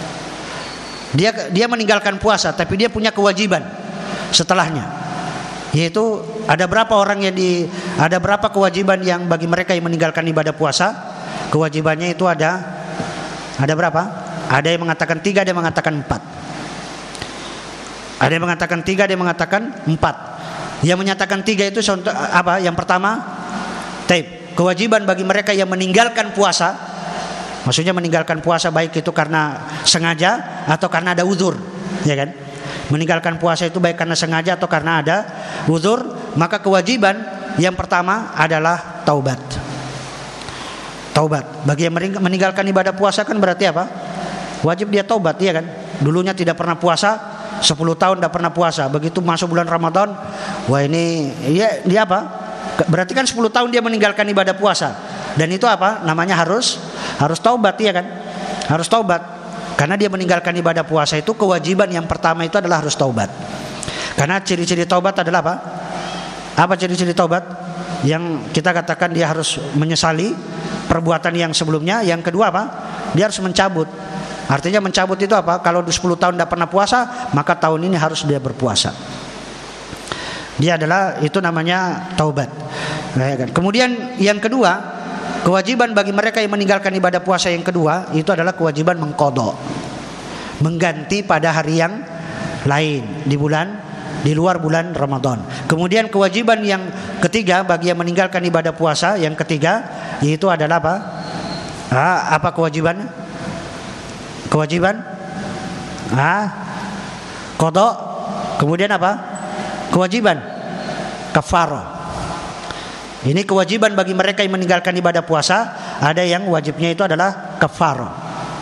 Dia meninggalkan puasa, tapi dia punya kewajiban setelahnya. Yaitu ada berapa kewajiban yang bagi mereka yang meninggalkan ibadah puasa? Kewajibannya itu ada berapa? Ada yang mengatakan 3, ada yang mengatakan 4. Ada yang mengatakan 3, ada yang mengatakan 4. Yang menyatakan 3 itu apa? Yang pertama, kewajiban bagi mereka yang meninggalkan puasa. Maksudnya meninggalkan puasa baik itu karena sengaja atau karena ada uzur, ya kan? Meninggalkan puasa itu baik karena sengaja atau karena ada uzur. Maka kewajiban yang pertama adalah taubat. Taubat. Bagi yang meninggalkan ibadah puasa kan berarti apa? Wajib dia taubat, ya kan? Dulunya tidak pernah puasa, 10 tahun tidak pernah puasa. Begitu masuk bulan Ramadan, wah ini dia apa? Berarti kan 10 tahun dia meninggalkan ibadah puasa. Dan itu apa? Namanya harus taubat, ya kan? Harus taubat. Karena dia meninggalkan ibadah puasa itu kewajiban yang pertama itu adalah harus taubat. Karena ciri-ciri taubat adalah apa? Apa ciri-ciri taubat? Yang kita katakan dia harus menyesali perbuatan yang sebelumnya. Yang kedua apa? Dia harus mencabut Artinya mencabut itu apa? Kalau 10 tahun tidak pernah puasa, maka tahun ini harus dia berpuasa. Dia adalah, itu namanya taubat. Kemudian yang kedua, kewajiban bagi mereka yang meninggalkan ibadah puasa yang kedua, itu adalah kewajiban mengqadha, mengganti pada hari yang lain di luar bulan Ramadan. Kemudian kewajiban yang ketiga bagi yang meninggalkan ibadah puasa yang ketiga, yaitu adalah apa? Apa kewajibannya? Kewajiban qadha. Kemudian apa? Kewajiban kafarah. Ini kewajiban bagi mereka yang meninggalkan ibadah puasa. Ada yang wajibnya itu adalah kafarah.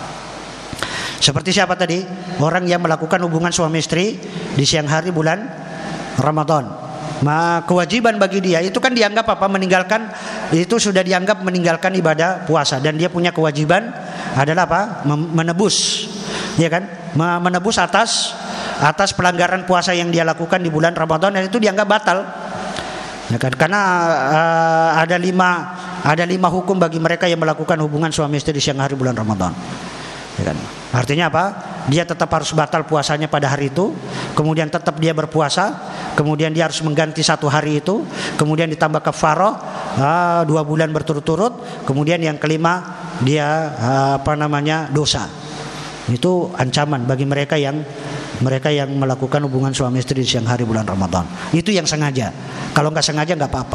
Seperti siapa tadi? Orang yang melakukan hubungan suami istri di siang hari bulan Ramadan. Kewajiban bagi dia itu kan dianggap apa? Meninggalkan, itu sudah dianggap meninggalkan ibadah puasa, dan dia punya kewajiban adalah apa? Menebus, ya kan? Menebus atas pelanggaran puasa yang dia lakukan di bulan Ramadan, dan itu dianggap batal. Ya kan? Karena ada lima hukum bagi mereka yang melakukan hubungan suami istri di siang hari bulan Ramadan. Ya kan? Artinya apa? Dia tetap harus batal puasanya pada hari itu, kemudian tetap dia berpuasa, kemudian dia harus mengganti satu hari itu, kemudian ditambah kafarah 2 bulan berturut-turut, kemudian yang kelima dia dosa. Itu ancaman bagi mereka yang melakukan hubungan suami istri di siang hari bulan Ramadan. Itu yang sengaja. Kalau nggak sengaja nggak apa-apa.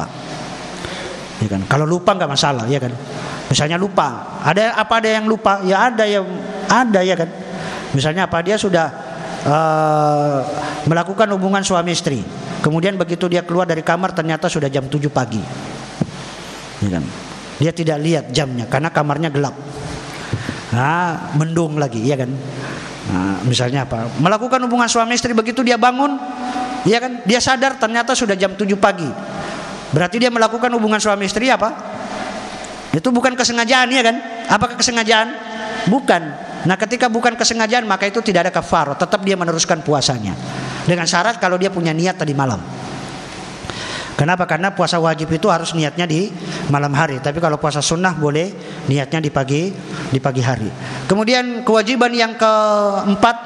Ya kan? Kalau lupa nggak masalah, ya kan? Misalnya lupa, ada yang lupa? Ya ada ya kan? Misalnya apa? Dia sudah melakukan hubungan suami istri, kemudian begitu dia keluar dari kamar ternyata sudah jam 7 pagi. Ya kan? Dia tidak lihat jamnya karena kamarnya gelap. Mendung lagi, ya kan? Misalnya apa? Melakukan hubungan suami istri, begitu dia bangun, ya kan? Dia sadar ternyata sudah jam 7 pagi. Berarti dia melakukan hubungan suami istri apa? Itu bukan kesengajaan, ya kan? Apakah kesengajaan? Bukan. Nah, ketika bukan kesengajaan, maka itu tidak ada kafarah, tetap dia meneruskan puasanya. Dengan syarat kalau dia punya niat tadi malam. Kenapa? Karena puasa wajib itu harus niatnya di malam hari. Tapi kalau puasa sunnah boleh niatnya di pagi hari. Kemudian kewajiban yang keempat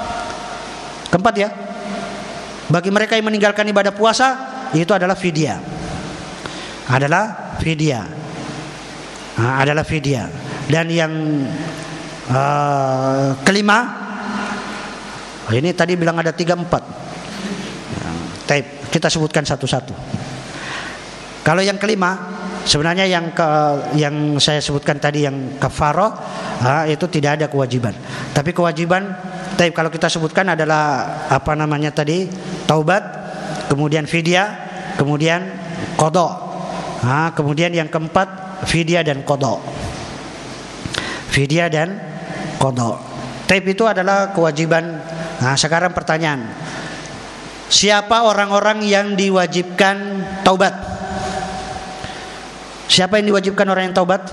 ya, bagi mereka yang meninggalkan ibadah puasa, itu adalah fidyah. Adalah fidyah. Dan yang kelima, ini tadi bilang ada 3-4. Kita sebutkan satu-satu. Kalau yang kelima, sebenarnya yang saya sebutkan tadi yang kafarah, itu tidak ada kewajiban. Tapi kewajiban, kalau kita sebutkan adalah taubat, kemudian fidyah, kemudian qadha. Kemudian yang keempat fidyah dan qadha. Fidyah dan qadha. Itu adalah kewajiban. Sekarang pertanyaan, siapa orang-orang yang diwajibkan taubat? Siapa yang diwajibkan orang yang taubat?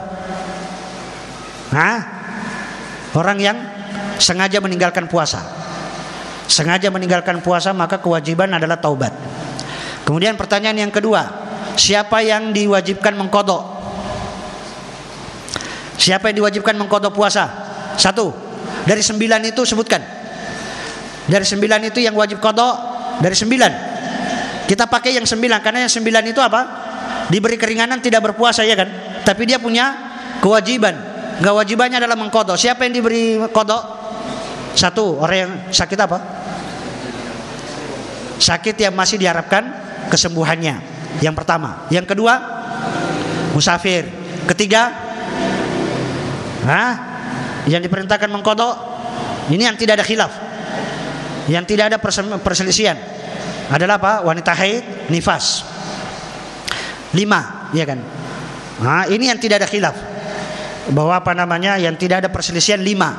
Orang yang sengaja meninggalkan puasa. Sengaja meninggalkan puasa, maka kewajiban adalah taubat. Kemudian pertanyaan yang kedua, siapa yang diwajibkan mengqadha? Siapa yang diwajibkan mengqadha puasa? 1. Dari 9 itu sebutkan. Dari 9 itu yang wajib qadha, dari 9. Kita pakai yang 9 karena yang 9 itu apa? Diberi keringanan tidak berpuasa, ya kan? Tapi dia punya kewajiban. Kewajibannya adalah mengqadha. Siapa yang diberi qadha? 1. Orang yang sakit apa? Sakit yang masih diharapkan kesembuhannya. Yang pertama. Yang kedua, musafir. Ketiga, yang diperintahkan mengqadha, ini yang tidak ada khilaf, yang tidak ada perselisihan, adalah apa? Wanita haid, nifas. 5, ya kan? Ini yang tidak ada khilaf, bahwa yang tidak ada perselisihan 5.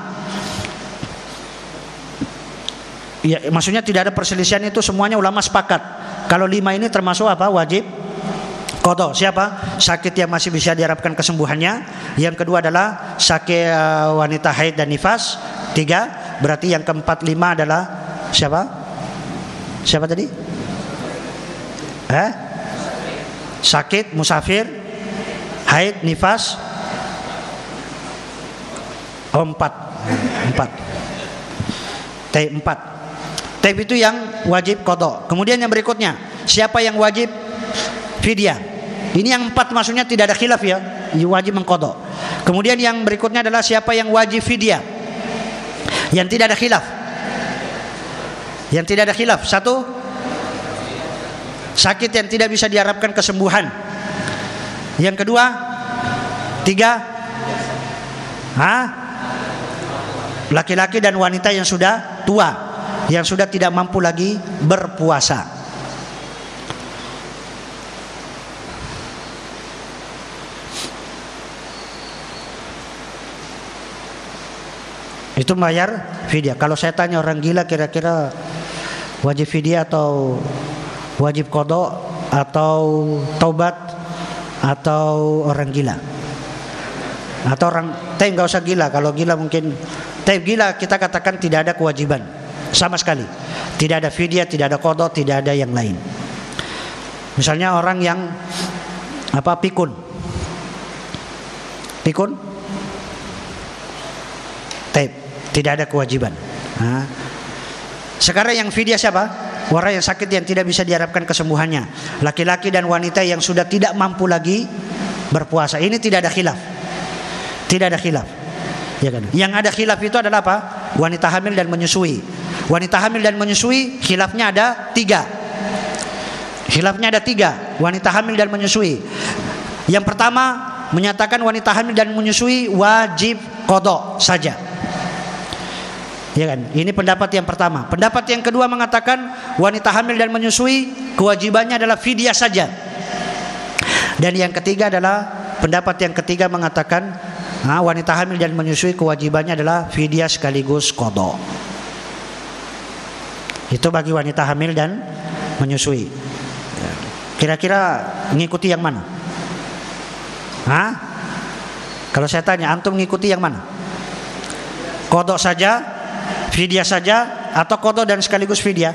Ya, maksudnya tidak ada perselisihan itu semuanya ulama sepakat. Kalau 5 ini termasuk apa? Wajib qadha. Siapa? Sakit yang masih bisa diharapkan kesembuhannya. Yang kedua adalah sakit wanita haid dan nifas. 3. Berarti yang keempat 5 adalah siapa? Siapa tadi? Sakit, musafir, haid, nifas. 4. 4. Taib 4. Taib itu yang wajib qada. Kemudian yang berikutnya, siapa yang wajib fidyah? Ini yang 4 maksudnya tidak ada khilaf ya, wajib mengqada. Kemudian yang berikutnya adalah siapa yang wajib fidyah? Yang tidak ada khilaf. Yang tidak ada khilaf. 1, sakit yang tidak bisa diharapkan kesembuhan. Yang kedua, 3, laki-laki dan wanita yang sudah tua, yang sudah tidak mampu lagi berpuasa. Itu bayar fidyah. Kalau saya tanya orang gila kira-kira wajib fidyah atau wajib qada atau taubat atau orang gila? Atau orang taib enggak usah gila. Kalau gila mungkin taib gila kita katakan tidak ada kewajiban sama sekali. Tidak ada fidyah, tidak ada qada, tidak ada yang lain. Misalnya orang yang pikun. Pikun taib, tidak ada kewajiban. Sekarang yang fidyah siapa? Orang yang sakit yang tidak bisa diharapkan kesembuhannya, laki-laki dan wanita yang sudah tidak mampu lagi berpuasa. Ini tidak ada khilaf. Tidak ada khilaf. Ya kan? Yang ada khilaf itu adalah apa? Wanita hamil dan menyusui. Wanita hamil dan menyusui khilafnya ada 3. Khilafnya ada 3. Wanita hamil dan menyusui. Yang pertama menyatakan wanita hamil dan menyusui wajib qada saja. Ya kan? Ini pendapat yang pertama. Pendapat yang kedua mengatakan wanita hamil dan menyusui kewajibannya adalah fidyah saja. Dan yang ketiga adalah pendapat yang ketiga mengatakan wanita hamil dan menyusui kewajibannya adalah fidyah sekaligus qada. Itu bagi wanita hamil dan menyusui. Kira-kira mengikuti yang mana? Kalau saya tanya, antum mengikuti yang mana? Qada saja, fidyah saja, atau qada dan sekaligus fidyah?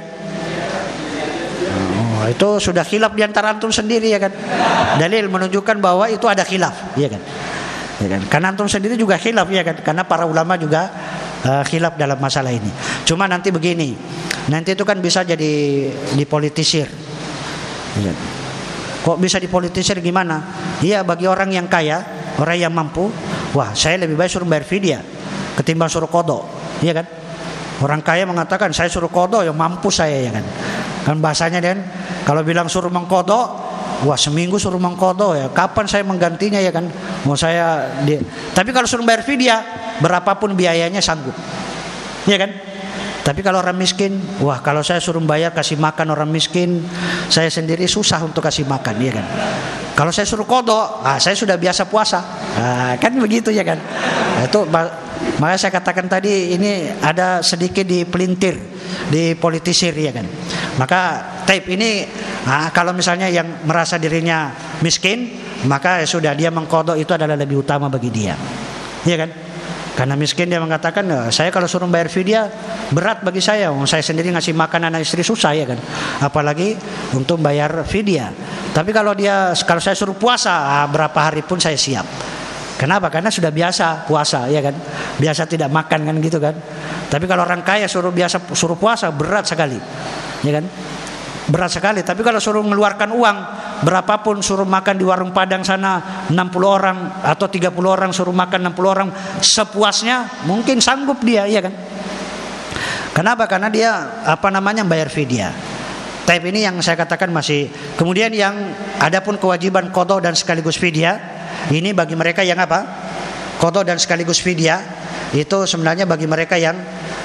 Itu sudah khilaf di antara antum sendiri ya kan. Dalil menunjukkan bahwa itu ada khilaf, ya kan? Ya kan? Karena antum sendiri juga khilaf ya kan. Karena para ulama juga khilaf dalam masalah ini. Cuma nanti begini, nanti itu kan bisa jadi dipolitisir. Ya. Kok bisa dipolitisir gimana? Iya, bagi orang yang kaya, orang yang mampu, wah saya lebih baik suruh bayar fidyah ketimbang suruh qada, iya kan? Orang kaya mengatakan saya suruh qada, yang mampu saya ya kan. Kan bahasanya kan, kalau bilang suruh mengqada, wah seminggu suruh mengqada ya, kapan saya menggantinya ya kan? Mau saya tapi kalau suruh bayar fidyah, berapapun biayanya sanggup, ya kan? Tapi kalau orang miskin, wah kalau saya suruh bayar kasih makan orang miskin, saya sendiri susah untuk kasih makan, ya kan? Kalau saya suruh qada, saya sudah biasa puasa, kan begitu ya kan? Itu makanya saya katakan tadi ini ada sedikit dipelintir, dipolitisir ya kan? Maka taib ini, kalau misalnya yang merasa dirinya miskin, maka sudah dia mengqada itu adalah lebih utama bagi dia, ya kan? Karena miskin dia mengatakan, saya kalau suruh bayar fidyah berat bagi saya, saya sendiri ngasih makan anak istri susah ya kan, apalagi untuk bayar fidyah. Tapi kalau saya suruh puasa, berapa hari pun saya siap. Kenapa? Karena sudah biasa puasa ya kan, biasa tidak makan kan gitu kan. Tapi kalau orang kaya suruh puasa berat sekali, ya kan, berat sekali. Tapi kalau suruh mengeluarkan uang berapapun, suruh makan di warung Padang sana 60 orang atau 30 orang, suruh makan 60 orang sepuasnya, mungkin sanggup dia, ya kan? Kenapa? Karena dia bayar fidyah. Taib ini yang saya katakan masih. Kemudian yang adapun kewajiban qada dan sekaligus fidyah, ini bagi mereka yang qada dan sekaligus fidyah itu sebenarnya bagi mereka yang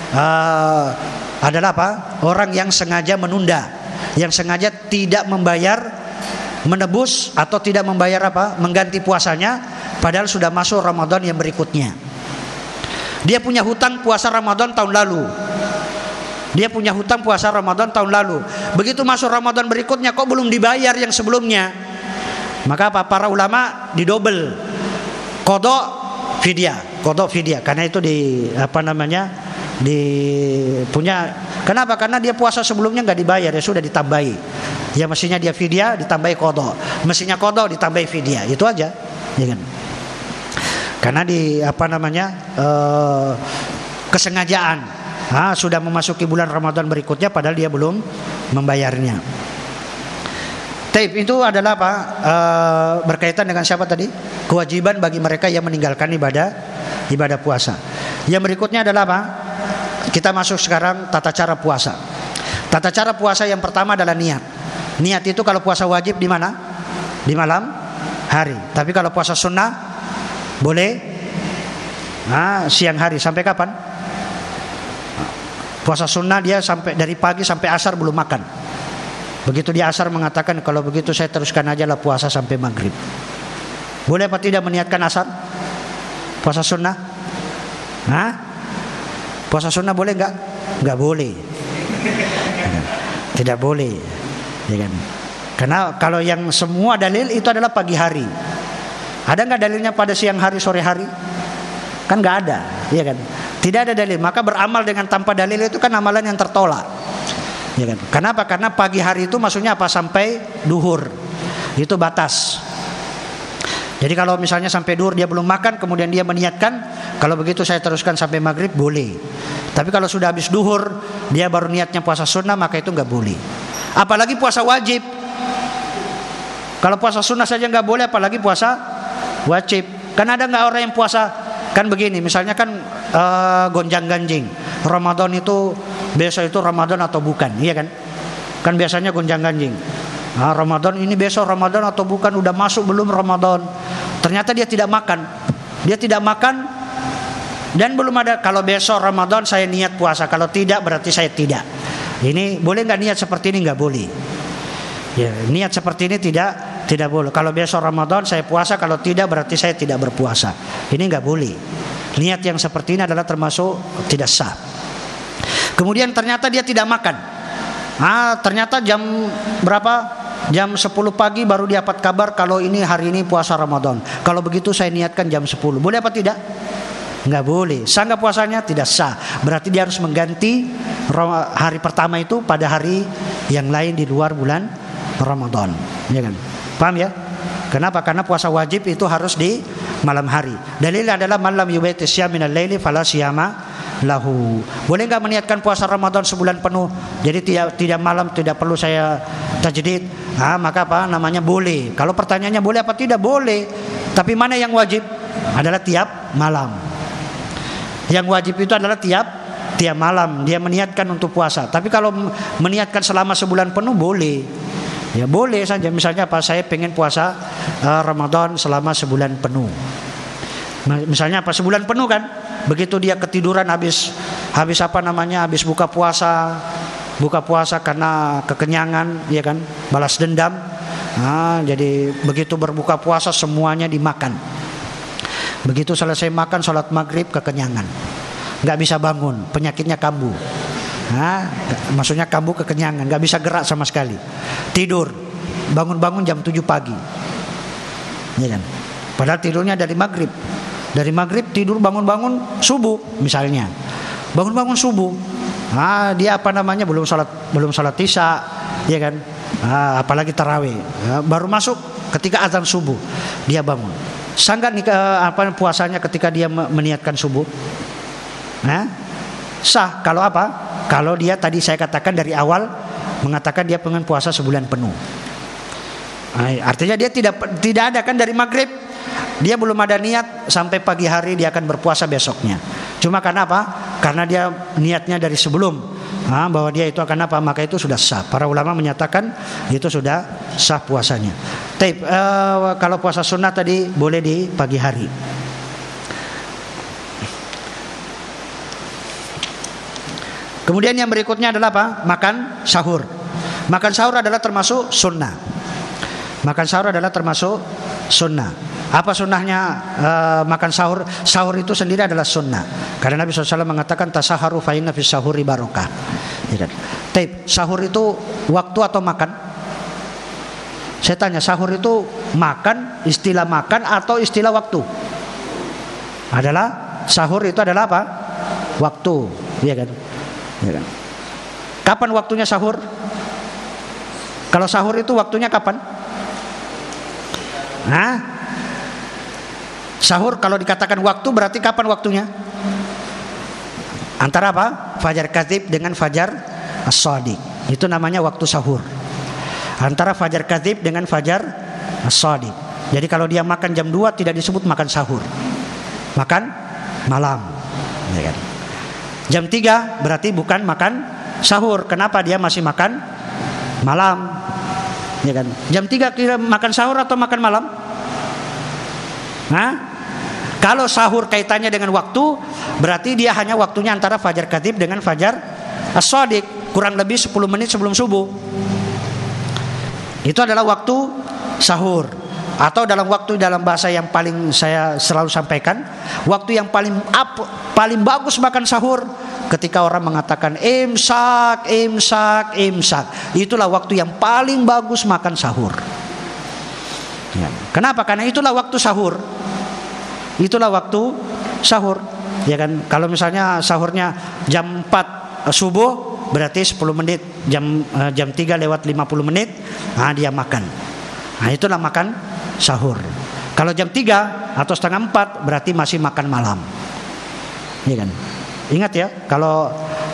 adalah orang yang sengaja menunda, yang sengaja tidak membayar, menebus atau tidak membayar mengganti puasanya padahal sudah masuk Ramadan yang berikutnya. Dia punya hutang puasa Ramadan tahun lalu. Begitu masuk Ramadan berikutnya kok belum dibayar yang sebelumnya. Maka para ulama didobel, qada fidyah. Karena itu kenapa? Karena dia puasa sebelumnya enggak dibayar, ya sudah ditambahi. Ya mestinya dia fidyah ditambahi qada, mestinya qada ditambahi fidyah, itu aja, ya kan? Karena kesengajaan. Sudah memasuki bulan Ramadan berikutnya padahal dia belum membayarnya. Taib itu adalah apa? Berkaitan dengan siapa tadi? Kewajiban bagi mereka yang meninggalkan ibadah puasa. Yang berikutnya adalah apa? Kita masuk sekarang tata cara puasa. Tata cara puasa yang pertama adalah niat. Niat itu kalau puasa wajib di mana? Di malam hari. Tapi kalau puasa sunnah boleh siang hari. Sampai kapan? Puasa sunnah dia sampai dari pagi sampai asar belum makan. Begitu dia asar mengatakan kalau begitu saya teruskan aja lah puasa sampai maghrib. Boleh apa tidak meniatkan asar? Puasa sunnah? Puasa sunnah boleh enggak? Enggak boleh. Tidak boleh. Ya kan? Karena kalau yang semua dalil itu adalah pagi hari. Ada enggak dalilnya pada siang hari, sore hari? Kan enggak ada, ya kan? Tidak ada dalil. Maka beramal dengan tanpa dalil itu kan amalan yang tertolak. Ya kan? Kenapa? Karena pagi hari itu maksudnya apa? Sampai duhur. Itu batas. Jadi kalau misalnya sampai duhur dia belum makan, kemudian dia meniatkan, kalau begitu saya teruskan sampai maghrib, boleh. Tapi kalau sudah habis duhur, dia baru niatnya puasa sunnah, maka itu nggak boleh. Apalagi puasa wajib. Kalau puasa sunnah saja nggak boleh, apalagi puasa wajib. Kan ada nggak orang yang puasa kan begini, misalnya kan gonjang-ganjing. Ramadan itu besok itu Ramadan atau bukan, iya kan? Kan biasanya gonjang-ganjing. Ramadan ini besok Ramadan atau bukan, udah masuk belum Ramadan. Ternyata dia tidak makan. Dia tidak makan dan belum ada. Kalau besok Ramadan saya niat puasa, kalau tidak berarti saya tidak. Ini boleh nggak niat seperti ini? Nggak boleh. Ya, niat seperti ini tidak boleh. Kalau besok Ramadan saya puasa, kalau tidak berarti saya tidak berpuasa. Ini nggak boleh. Niat yang seperti ini adalah termasuk tidak sah. Kemudian ternyata dia tidak makan. Ternyata jam berapa? Jam 10 pagi baru dia dapat kabar kalau ini hari ini puasa Ramadan. Kalau begitu saya niatkan jam 10. Boleh apa tidak? Enggak boleh. Sah enggak puasanya? Tidak sah. Berarti dia harus mengganti hari pertama itu pada hari yang lain di luar bulan Ramadan. Ya kan? Paham ya? Kenapa? Karena puasa wajib itu harus di malam hari. Dalil adalah man lam yubaiti syiyam minal laili fala syiyama lahu. Boleh enggak meniatkan puasa Ramadan sebulan penuh? Jadi tidak malam, tidak perlu saya tajdid. Maka apa namanya? Boleh. Kalau pertanyaannya boleh apa tidak? Boleh. Tapi mana yang wajib? Adalah tiap malam. Yang wajib itu adalah tiap malam dia meniatkan untuk puasa. Tapi kalau meniatkan selama sebulan penuh boleh. Ya boleh saja. Misalnya apa? Saya pengen puasa Ramadan selama sebulan penuh. Misalnya apa? Sebulan penuh kan? Begitu dia ketiduran habis apa namanya? Habis buka puasa karena kekenyangan, ya kan? Balas dendam. Jadi begitu berbuka puasa semuanya dimakan. Begitu selesai makan, sholat maghrib, kekenyangan, nggak bisa bangun, penyakitnya kambuh. Maksudnya kambuh kekenyangan, nggak bisa gerak sama sekali. Tidur, bangun jam 7 pagi, ya kan? Padahal tidurnya dari maghrib. Dari maghrib tidur bangun subuh misalnya, bangun subuh. Dia apa namanya belum sholat isya, ya kan? Apalagi tarawih, baru masuk ketika azan subuh dia bangun. Sangka puasanya ketika dia meniatkan subuh? Sah. Kalau apa? Kalau dia tadi saya katakan dari awal mengatakan dia pengen puasa sebulan penuh. Artinya dia tidak ada kan dari maghrib. Dia belum ada niat sampai pagi hari dia akan berpuasa besoknya. Cuma karena apa? Karena dia niatnya dari sebelum bahwa dia itu akan apa, maka itu sudah sah. Para ulama menyatakan itu sudah sah puasanya. Kalau puasa sunnah tadi boleh di pagi hari. Kemudian yang berikutnya adalah apa? Makan sahur. Makan sahur adalah termasuk sunnah. Makan sahur adalah termasuk sunnah. Apa sunnahnya makan sahur? Sahur itu sendiri adalah sunnah. Karena Nabi SAW mengatakan tasaharu fa inna fis sahuri barokah. Sahur itu waktu atau makan? Saya tanya, sahur itu makan, istilah makan atau istilah waktu? Adalah sahur itu adalah apa? Waktu, ya kan? Ya kan? Kapan waktunya sahur? Kalau sahur itu waktunya kapan? Sahur kalau dikatakan waktu berarti kapan waktunya? Antara apa? Fajar kadzib dengan fajar as-shadiq. Itu namanya waktu sahur. Antara fajar kadzib dengan fajar as-shadiq. Jadi kalau dia makan jam 2 tidak disebut makan sahur. Makan malam. Ya kan? Jam 3 berarti bukan makan sahur. Kenapa dia masih makan malam? Ya kan? Jam 3 kira makan sahur atau makan malam? Nah, kalau sahur kaitannya dengan waktu, berarti dia hanya waktunya antara fajar kadzib dengan fajar as-shadiq, kurang lebih 10 menit sebelum subuh. Itu adalah waktu sahur. Atau dalam bahasa yang paling saya selalu sampaikan, waktu yang paling bagus makan sahur ketika orang mengatakan imsak. Itulah waktu yang paling bagus makan sahur. Ya. Kenapa? Karena itulah waktu sahur. Itulah waktu sahur, ya kan? Kalau misalnya sahurnya jam 4 subuh, berarti 10 menit. Jam 3 lewat 50 menit, nah dia makan. Nah itulah makan sahur. Kalau jam 3 atau setengah 4 berarti masih makan malam. Ya kan? Ingat ya, kalau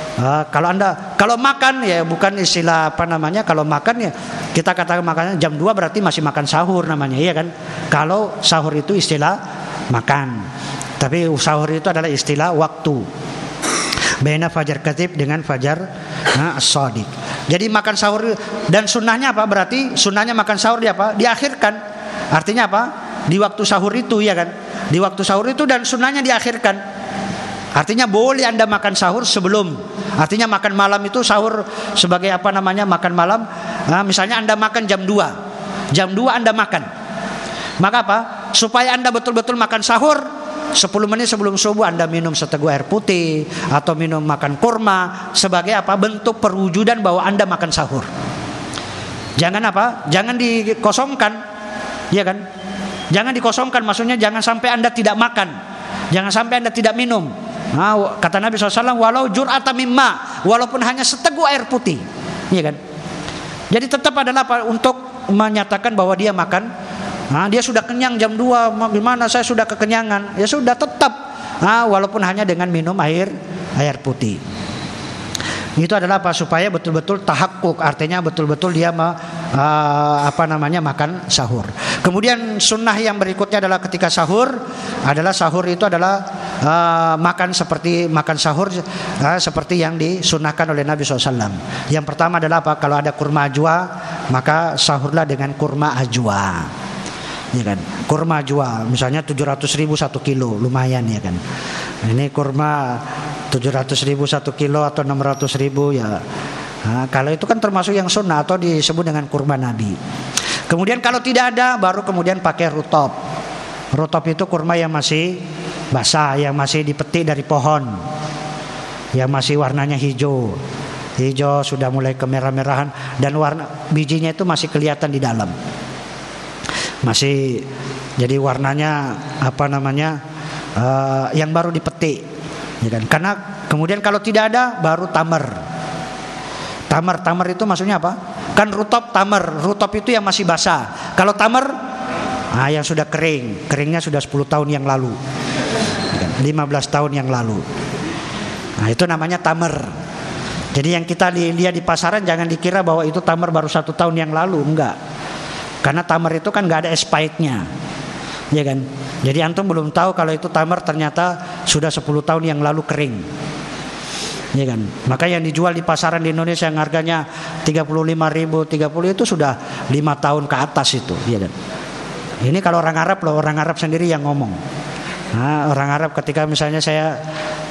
makan ya bukan istilah apa namanya, kalau makan ya kita katakan makannya jam 2 berarti masih makan sahur namanya, iya kan? Kalau sahur itu istilah makan. Tapi sahur itu adalah istilah waktu. Baina fajar kadzib dengan fajar as-shadiq. Jadi makan sahur dan sunnahnya apa? Berarti sunnahnya makan sahur di apa? Diakhirkan. Artinya apa? Di waktu sahur itu, ya kan? Di waktu sahur itu dan sunnahnya diakhirkan. Artinya boleh Anda makan sahur sebelum. Artinya makan malam itu sahur sebagai apa namanya? Makan malam. Nah, misalnya Anda makan jam 2. Jam 2 Anda makan. Maka apa? Supaya Anda betul-betul makan sahur, 10 menit sebelum subuh Anda minum seteguk air putih atau makan kurma sebagai apa? Bentuk perwujudan bahwa Anda makan sahur. Jangan apa? Jangan dikosongkan. Ya kan? Jangan dikosongkan, maksudnya jangan sampai Anda tidak makan. Jangan sampai Anda tidak minum. Nah, kata Nabi SAW, walau jur'ata mimma, walaupun hanya seteguk air putih. Ya kan? Jadi tetap adalah apa? Untuk menyatakan bahwa dia makan. Nah, dia sudah kenyang jam 2, gimana saya sudah kekenyangan? Ya sudah tetap. Nah, walaupun hanya dengan minum air putih. Itu adalah apa? Supaya betul-betul tahakkuk, artinya betul-betul dia makan sahur. Kemudian sunnah yang berikutnya adalah ketika sahur itu adalah makan sahur seperti yang disunnahkan oleh Nabi SAW. Yang pertama adalah apa? Kalau ada kurma ajwa, maka sahurlah dengan kurma ajwa. Ya kan? Kurma ajwa misalnya 700.000 1 kilo, lumayan ya kan. Ini kurma 700.000 1 kilo atau 600.000 ya. Nah, kalau itu kan termasuk yang sunnah atau disebut dengan kurma Nabi. Kemudian kalau tidak ada, baru kemudian pakai rutop. Rutop itu kurma yang masih basah, yang masih dipetik dari pohon, yang masih warnanya hijau sudah mulai kemerah-merahan dan warna bijinya itu masih kelihatan di dalam. Masih jadi warnanya yang baru dipetik, ya kan? Karena kemudian kalau tidak ada baru tamar itu maksudnya apa? Kan rutop tamar, rutop itu yang masih basah. Kalau tamar yang sudah keringnya sudah 10 tahun yang lalu, 15 tahun yang lalu. Nah itu namanya tamar. Jadi yang kita lihat di pasaran jangan dikira bahwa itu tamar baru 1 tahun yang lalu, enggak. Karena tamar itu kan nggak ada expirednya, ya kan? Jadi antum belum tahu kalau itu tamar ternyata sudah 10 tahun yang lalu kering, ya kan? Maka yang dijual di pasaran di Indonesia yang harganya 35.000, 30 itu sudah 5 tahun ke atas itu, ya kan? Ini kalau orang Arab loh, orang Arab sendiri yang ngomong. Nah, orang Arab ketika misalnya saya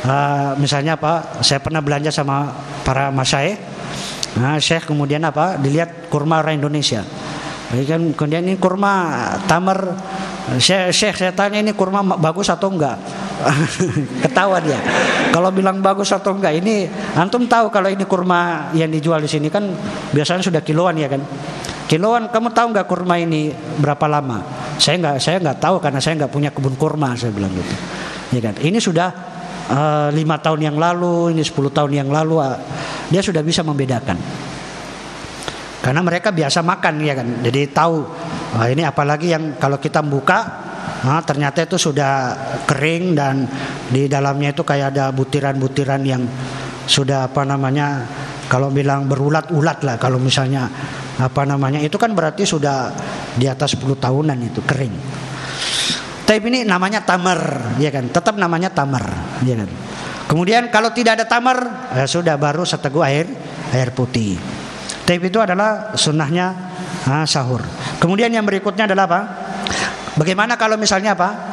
pernah belanja sama para masyaikh, syekh kemudian dilihat kurma orang Indonesia. Kemudian ini kurma tamar, Syekh saya tanya ini kurma bagus atau enggak? Ketawa dia. Kalau bilang bagus atau enggak, ini antum tahu kalau ini kurma yang dijual di sini kan biasanya sudah kiloan ya kan? Kiloan, kamu tahu enggak kurma ini berapa lama? Saya enggak tahu karena saya enggak punya kebun kurma, saya bilang gitu. Ya kan? Ini sudah 5 tahun yang lalu, ini 10 tahun yang lalu, dia sudah bisa membedakan. Karena mereka biasa makan ya kan. Jadi tahu ini apalagi yang kalau kita buka ternyata itu sudah kering dan di dalamnya itu kayak ada butiran-butiran yang sudah kalau bilang berulat-ulat lah, kalau misalnya itu kan berarti sudah di atas 10 tahunan itu kering. Tapi ini namanya tamar, ya kan? Tetap namanya tamar, ya kan? Kemudian kalau tidak ada tamar, sudah baru seteguk air putih. Tapi itu adalah sunnahnya sahur. Kemudian yang berikutnya adalah apa? Bagaimana kalau misalnya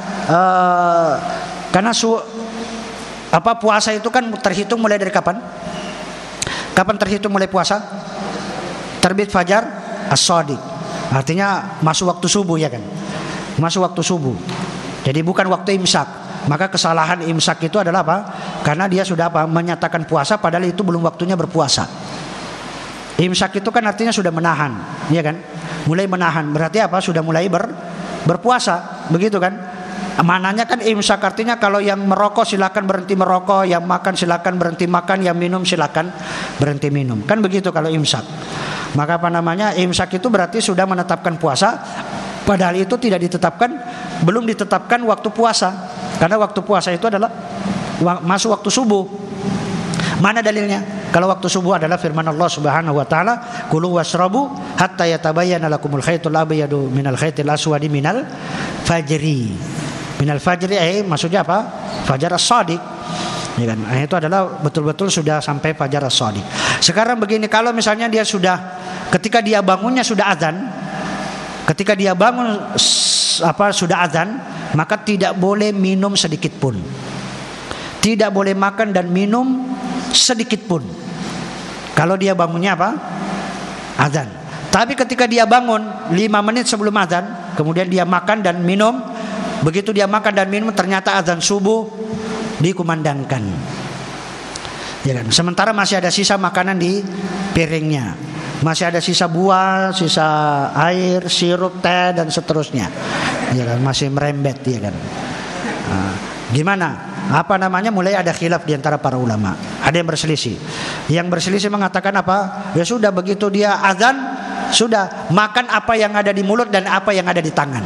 karena puasa itu kan terhitung mulai dari kapan? Kapan terhitung mulai puasa? Terbit fajar as-shadiq. Artinya masuk waktu subuh, ya kan? Masuk waktu subuh. Jadi bukan waktu imsak. Maka kesalahan imsak itu adalah apa? Karena dia sudah menyatakan puasa padahal itu belum waktunya berpuasa. Imsak itu kan artinya sudah menahan, ya kan? Mulai menahan berarti apa? Sudah mulai berpuasa, begitu kan? Mananya kan imsak artinya kalau yang merokok silakan berhenti merokok, yang makan silakan berhenti makan, yang minum silakan berhenti minum. Kan begitu kalau imsak. Maka imsak itu berarti sudah menetapkan puasa, padahal itu belum ditetapkan waktu puasa. Karena waktu puasa itu adalah masuk waktu subuh. Mana dalilnya? Kalau waktu subuh adalah firman Allah Subhanahu wa taala, "Kulu washrabu hatta yatabayyana lakumul khaytul abyadu minal khaytil aswadi minal fajri." Minal fajri maksudnya apa? Fajar as-shadiq. Ya kan? Itu adalah betul-betul sudah sampai fajar as-shadiq. Sekarang begini, kalau misalnya dia ketika dia bangunnya sudah azan, ketika dia bangun sudah azan, maka tidak boleh minum sedikit pun. Tidak boleh makan dan minum sedikit pun. Kalau dia bangunnya azan. Tapi ketika dia bangun 5 menit sebelum azan, kemudian dia makan dan minum, begitu dia makan dan minum ternyata azan subuh dikumandangkan. Ya kan? Sementara masih ada sisa makanan di piringnya. Masih ada sisa buah, sisa air, sirup, teh dan seterusnya. Ya kan? Masih merembet, ya kan. Gimana? Mulai ada khilaf di antara para ulama. Ada yang berselisih. Yang berselisih mengatakan apa? Ya sudah, begitu dia azan, sudah makan apa yang ada di mulut dan apa yang ada di tangan.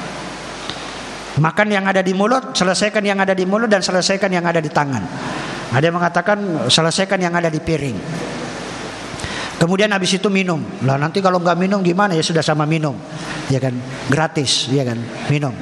Makan yang ada di mulut, selesaikan yang ada di mulut dan selesaikan yang ada di tangan. Ada yang mengatakan selesaikan yang ada di piring. Kemudian habis itu minum. Lah nanti kalau nggak minum gimana? Ya sudah sama minum, ya kan? Gratis, ya kan? Minum.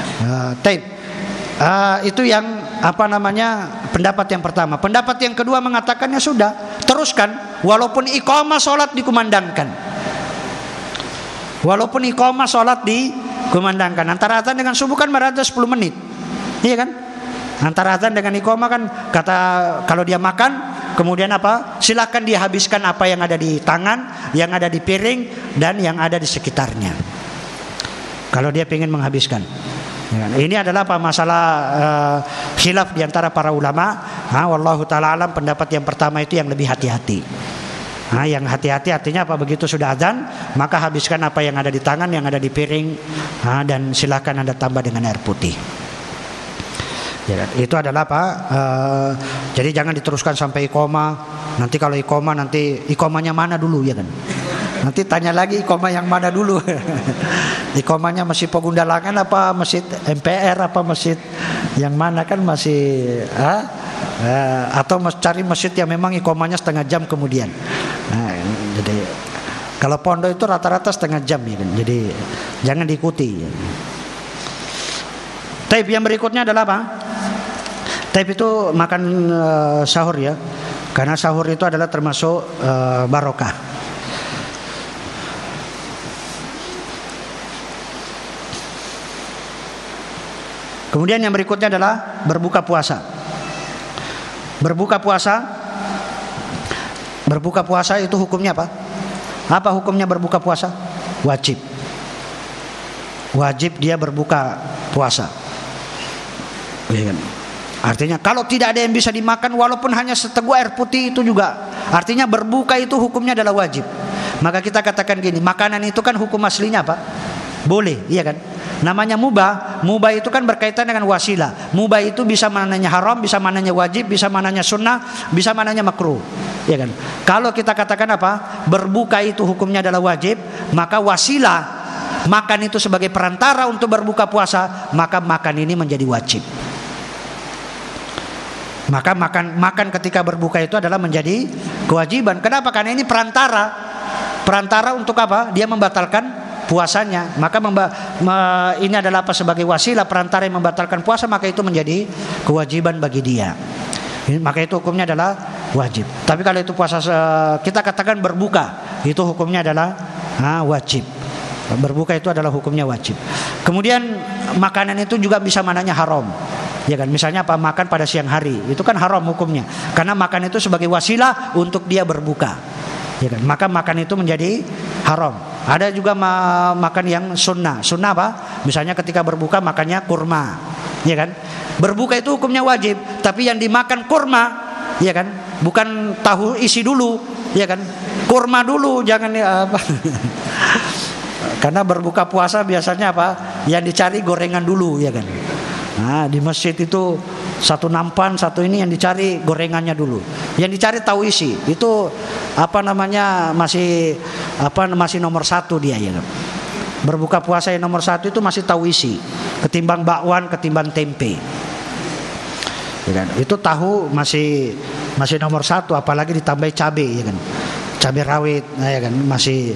Itu yang pendapat yang pertama. Pendapat yang kedua mengatakannya sudah teruskan walaupun iqamah salat dikumandangkan. Walaupun iqamah salat dikumandangkan. Antara azan dengan subuh kan berada 10 menit. Iya kan? Antara azan dengan iqamah kan kalau dia makan kemudian silakan dia habiskan apa yang ada di tangan, yang ada di piring dan yang ada di sekitarnya. Kalau dia ingin menghabiskan. Ini adalah masalah khilaf di antara para ulama. Wallahu taala alam, pendapat yang pertama itu yang lebih hati-hati. Yang hati-hati artinya begitu sudah azan maka habiskan apa yang ada di tangan, yang ada di piring, dan silakan Anda tambah dengan air putih. Ya, itu adalah jadi jangan diteruskan sampai iqamah. Nanti kalau iqamah nanti iqamahnya mana dulu, ya kan? Nanti tanya lagi iqamah yang mana dulu. Iqamahnya masih Pagundalangan apa masjid MPR apa masjid yang mana, kan masih atau cari masjid yang memang iqamahnya setengah jam kemudian. Jadi kalau pondok itu rata-rata setengah jam, ya kan? Jadi jangan diikuti. Taib yang berikutnya adalah apa? Taib itu makan sahur, ya. Karena sahur itu adalah termasuk barokah. Kemudian yang berikutnya adalah berbuka puasa. Berbuka puasa itu hukumnya apa? Apa hukumnya berbuka puasa? Wajib. Wajib dia berbuka puasa. Artinya kalau tidak ada yang bisa dimakan walaupun hanya seteguk air putih itu juga, artinya berbuka itu hukumnya adalah wajib. Maka kita katakan gini, makanan itu kan hukum aslinya apa? Boleh, iya kan? Namanya mubah. Mubah itu kan berkaitan dengan wasilah. Mubah itu bisa mananya haram, bisa mananya wajib, bisa mananya sunnah, bisa mananya makruh, ya kan? Kalau kita katakan berbuka itu hukumnya adalah wajib, maka wasilah makan itu sebagai perantara untuk berbuka puasa, maka makan ini menjadi wajib. Maka makan ketika berbuka itu adalah menjadi kewajiban. Kenapa? Karena ini perantara untuk apa? Dia membatalkan puasanya. Maka ini adalah apa? Sebagai wasilah perantara yang membatalkan puasa, maka itu menjadi kewajiban bagi dia. Maka itu hukumnya adalah wajib. Tapi kalau itu puasa kita katakan berbuka, itu hukumnya adalah wajib. Berbuka itu adalah hukumnya wajib. Kemudian makanan itu juga bisa mananya haram. Ya kan, misalnya apa, makan pada siang hari, itu kan haram hukumnya. Karena makan itu sebagai wasilah untuk dia berbuka. Ya kan, maka makan itu menjadi haram. Ada juga makan yang sunnah. Sunnah apa? Misalnya ketika berbuka makannya kurma. Ya kan? Berbuka itu hukumnya wajib, tapi yang dimakan kurma, ya kan? Bukan tahu isi dulu, ya kan? Kurma dulu, jangan apa. Karena berbuka puasa biasanya apa? Yang dicari gorengan dulu, ya kan? Nah, di masjid itu satu nampan, satu ini yang dicari gorengannya dulu. Yang dicari tahu isi. Itu apa namanya? Masih nomor satu dia, ya kan? Berbuka puasa yang nomor satu itu masih tahu isi, ketimbang bakwan, ketimbang tempe. Ya kan? Itu tahu masih nomor satu, apalagi ditambah cabai, ya kan? Cabai rawit, ya kan? Masih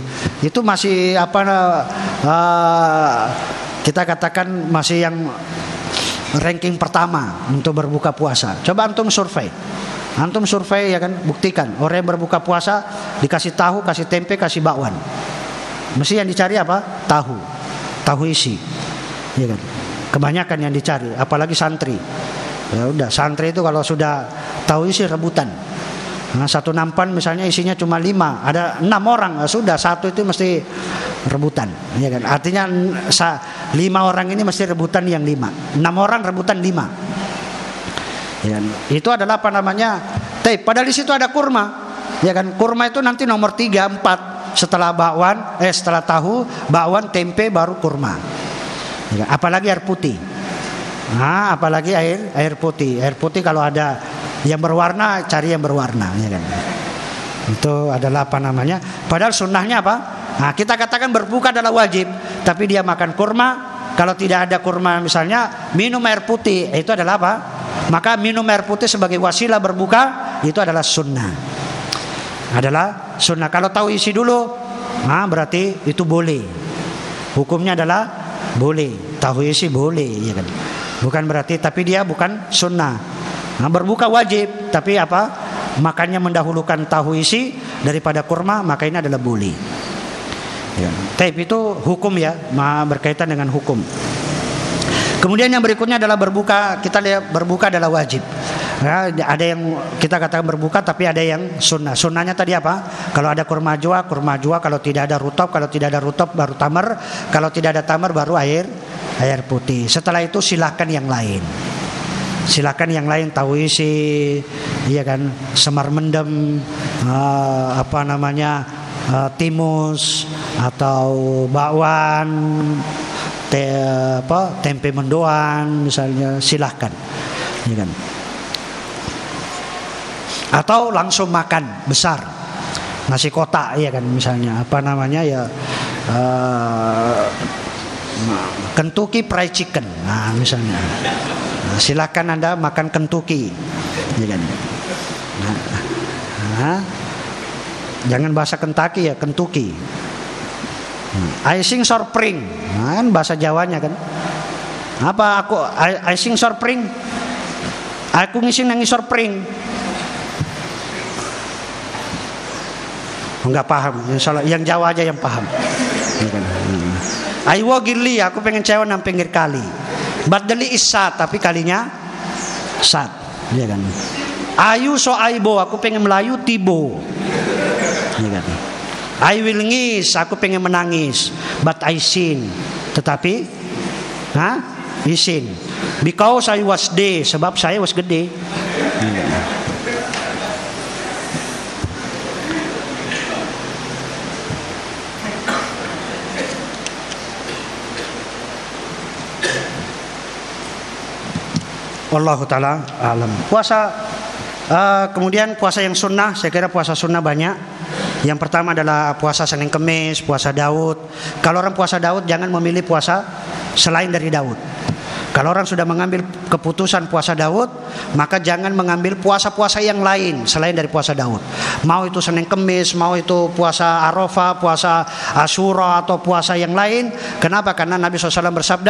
kita katakan masih yang ranking pertama untuk berbuka puasa. Coba antum survei ya kan, buktikan orang yang berbuka puasa dikasih tahu, kasih tempe, kasih bakwan, mesti yang dicari apa? Tahu isi, ya kan? Kebanyakan yang dicari, apalagi santri. Ya udah, santri itu kalau sudah tahu isi rebutan. Nah, satu nampan misalnya isinya cuma 5, ada 6 orang, sudah satu itu mesti rebutan, ya kan? Artinya 5 orang ini mesti rebutan yang 5, 6 orang rebutan 5, ya kan? Itu adalah apa namanya? Padahal di situ ada kurma, ya kan? Kurma itu nanti nomor 3, 4 setelah bakwan, setelah tahu, bakwan, tempe, baru kurma, ya kan? Apalagi air putih. Nah, apalagi air putih. Air putih kalau ada yang berwarna, cari yang berwarna, ya kan? Itu adalah apa namanya? Padahal sunnahnya apa? Nah, kita katakan berbuka adalah wajib, tapi dia makan kurma. Kalau tidak ada kurma misalnya, minum air putih, itu adalah apa? Maka minum air putih sebagai wasilah berbuka, itu adalah sunnah. Kalau tahu isi dulu, nah berarti itu boleh. Hukumnya adalah boleh. Tahu isi boleh, ya kan? Bukan berarti, tapi dia bukan sunnah. Nah, berbuka wajib, tapi apa? Makannya mendahulukan tahu isi daripada kurma, maka ini adalah boleh. Ya. Tapi itu hukum, ya, berkaitan dengan hukum. Kemudian yang berikutnya adalah berbuka. Kita lihat berbuka adalah wajib. Ya, ada yang kita katakan berbuka, tapi ada yang sunnah. Sunnahnya tadi apa? Kalau ada kurma jua. Kalau tidak ada rutab, baru tamar. Kalau tidak ada tamar, baru air putih. Setelah itu silakan yang lain. Tahu isi, iya kan? Semar mendem, timus atau bakwan, tempe mendoan misalnya, silahkan, iya kan? Atau langsung makan besar, nasi kotak, iya kan, misalnya Kentucky Fried Chicken, nah misalnya. Nah, silakan Anda makan Kentucky, ya kan? Jangan bahasa Kentucky, ya, Kentucky. Icing sorpring, nah, kan bahasa Jawanya kan? Apa aku icing sorpring? Aku ngising nang sorpring. Enggak paham, yang Jawa aja yang paham. Ya kan? Aiwo gili, aku pengen cewek nang pinggir kali. Badali isat, tapi kalinya sat, ya kan? Ayu so aibo, aku pengen melayu tibo, ya kan? I will ngis, aku pengen menangis. But I sin, tetapi isin. Because I was day, sebab saya was gede. Wallahu ta'ala alam. Puasa kemudian puasa yang sunnah, saya kira puasa sunnah banyak. Yang pertama adalah puasa Senin Kemis, puasa Daud. Kalau orang puasa Daud jangan memilih puasa selain dari Daud. Kalau orang sudah mengambil keputusan puasa Daud, maka jangan mengambil puasa-puasa yang lain selain dari puasa Daud. Mau itu Senin Kemis, mau itu puasa Arafah, puasa Asyura atau puasa yang lain. Kenapa? Karena Nabi SAW bersabda,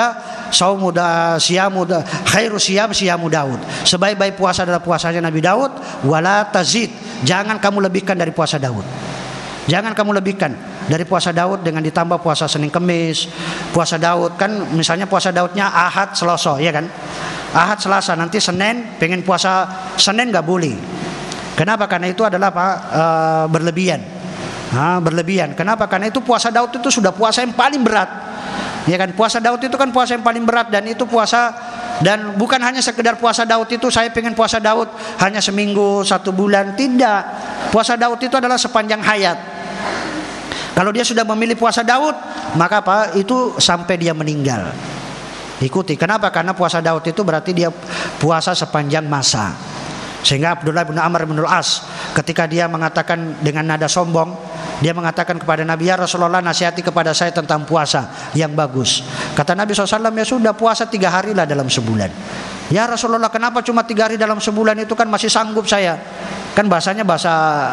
khairu siyamu Daud. Sebaik-baik puasa adalah puasanya Nabi Daud. Wala tazid, jangan kamu lebihkan dari puasa Daud. Jangan kamu lebihkan dari puasa Daud dengan ditambah puasa Senin Kemis. Puasa Daud kan misalnya puasa Daudnya Ahad Selasa, ya kan? Ahad Selasa, nanti Senin pengen puasa Senin nggak boleh. Kenapa? Karena itu adalah berlebihan. Berlebihan. Kenapa? Karena itu puasa Daud itu sudah puasa yang paling berat. Ya kan? Puasa Daud itu kan puasa yang paling berat, dan itu puasa, dan bukan hanya sekedar puasa Daud itu saya pengen puasa Daud hanya seminggu, 1 bulan, tidak. Puasa Daud itu adalah sepanjang hayat. Kalau dia sudah memilih puasa Daud, maka itu sampai dia meninggal. Ikuti. Kenapa? Karena puasa Daud itu berarti dia puasa sepanjang masa. Sehingga Abdullah bin Amr bin Al-As ketika dia mengatakan dengan nada sombong, dia mengatakan kepada Nabi, ya Rasulullah, nasihati kepada saya tentang puasa yang bagus. Kata Nabi SAW, ya sudah, puasa 3 hari lah dalam sebulan. Ya Rasulullah, kenapa cuma 3 hari dalam sebulan? Itu kan masih sanggup saya. Kan bahasanya bahasa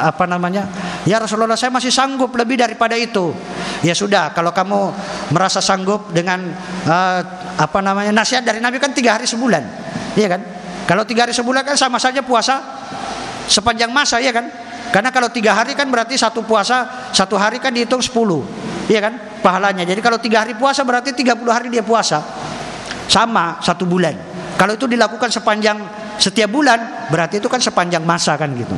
ya Rasulullah, saya masih sanggup lebih daripada itu. Ya sudah, kalau kamu merasa sanggup dengan nasihat dari Nabi kan 3 hari sebulan, iya kan? Kalau 3 hari sebulan kan sama saja puasa sepanjang masa, ya kan? Karena kalau 3 hari kan berarti satu puasa, 1 hari kan dihitung 10, iya kan? Pahalanya. Jadi kalau 3 hari puasa berarti 30 hari dia puasa, sama 1 bulan. Kalau itu dilakukan sepanjang setiap bulan, berarti itu kan sepanjang masa kan gitu.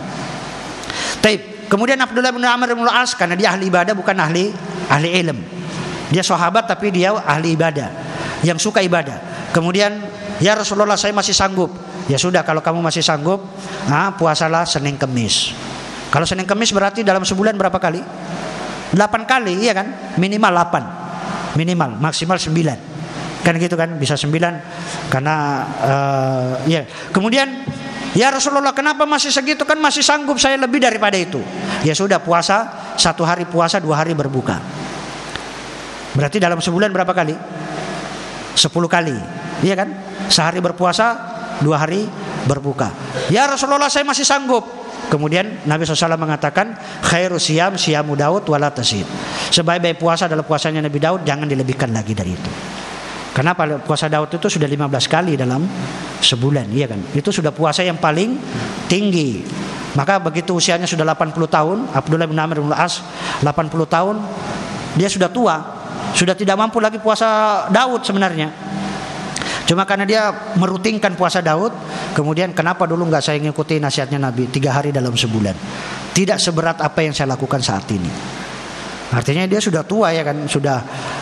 Taib. Kemudian Abdullah bin Amr bin Al-As, karena dia ahli ibadah bukan ahli ilm. Dia sahabat tapi dia ahli ibadah, yang suka ibadah. Kemudian, ya Rasulullah, saya masih sanggup. Ya sudah, kalau kamu masih sanggup, puasalah Senin Kemis. Kalau Senin Kemis berarti dalam sebulan berapa kali? 8 kali, iya kan? Minimal 8. Minimal, maksimal 9. Kan gitu kan, bisa 9 karena ya. Kemudian, ya Rasulullah, kenapa masih segitu? Kan masih sanggup saya lebih daripada itu. Ya sudah, puasa 1 hari puasa, 2 hari berbuka. Berarti dalam sebulan berapa kali? 10 kali, iya kan? Sehari berpuasa, 2 hari berbuka. Ya Rasulullah, saya masih sanggup. Kemudian Nabi SAW mengatakan, khairu siyamu Daud wala tazid. Sebaik-baik puasa adalah puasanya Nabi Daud, jangan dilebihkan lagi dari itu. Kenapa? Puasa Daud itu sudah 15 kali dalam sebulan, iya kan? Itu sudah puasa yang paling tinggi. Maka begitu usianya sudah 80 tahun, Abdullah bin Amr bin Al-As 80 tahun, dia sudah tua, sudah tidak mampu lagi puasa Daud sebenarnya. Cuma karena dia merutinkan puasa Daud, kemudian kenapa dulu enggak saya ngikuti nasihatnya Nabi 3 hari dalam sebulan? Tidak seberat apa yang saya lakukan saat ini. Artinya dia sudah tua, ya kan? Sudah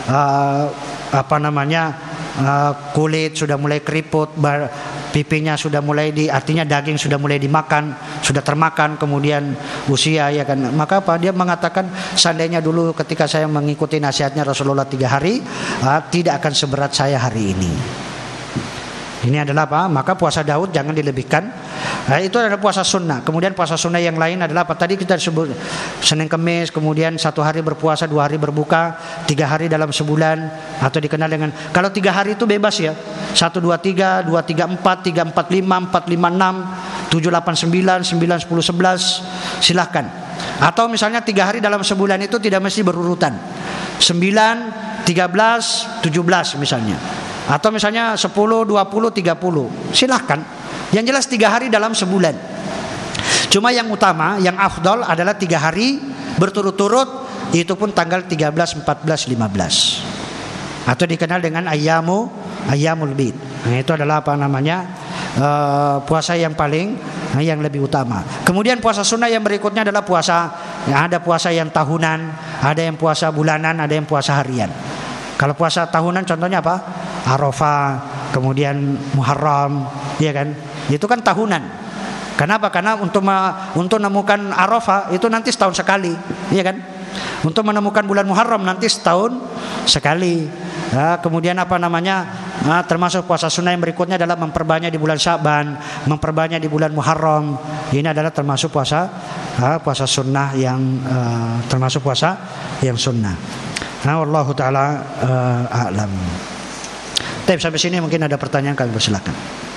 kulit sudah mulai keriput, pipinya sudah mulai artinya daging sudah mulai dimakan, sudah termakan, kemudian usia, ya kan? Maka dia mengatakan, seandainya dulu ketika saya mengikuti nasihatnya Rasulullah 3 hari, tidak akan seberat saya hari ini. Ini adalah apa? Maka puasa Daud jangan dilebihkan. Itu adalah puasa sunnah. Kemudian puasa sunnah yang lain adalah apa? Tadi kita sebut Senin Kemis, kemudian 1 hari berpuasa, 2 hari berbuka, 3 hari dalam sebulan, atau dikenal dengan, kalau 3 hari itu bebas ya, 1, 2, 3, 2, 3, 4, 3, 4, 5, 4, 5, 6, 7, 8, 9, 9, 10, 11, silahkan. Atau misalnya 3 hari dalam sebulan itu tidak mesti berurutan, 9, 13, 17 misalnya. Atau misalnya 10, 20, 30, silahkan. Yang jelas 3 hari dalam sebulan. Cuma yang utama, yang afdal adalah 3 hari berturut-turut, itu pun tanggal 13, 14, 15. Atau dikenal dengan ayyamul bid. Nah, itu adalah puasa yang paling yang lebih utama. Kemudian puasa sunnah yang berikutnya adalah puasa, ada puasa yang tahunan, ada yang puasa bulanan, ada yang puasa harian. Kalau puasa tahunan contohnya apa? Arafah, kemudian Muharram, ya kan? Itu kan tahunan. Kenapa? Karena untuk menemukan Arafah itu nanti setahun sekali, ya kan? Untuk menemukan bulan Muharram nanti setahun sekali. Kemudian termasuk puasa sunnah yang berikutnya adalah memperbanyak di bulan Sya'ban, memperbanyak di bulan Muharram. Ini adalah termasuk puasa puasa sunnah yang termasuk puasa yang sunnah. Nah, wallahu taala a'lam. Tapi sampai sini mungkin ada pertanyaan, kami persilakan.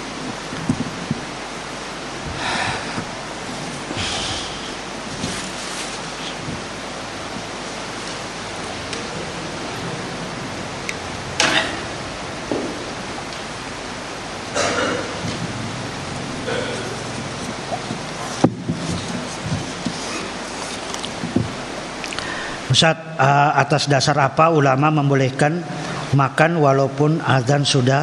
Ustaz, atas dasar apa ulama membolehkan makan walaupun azan sudah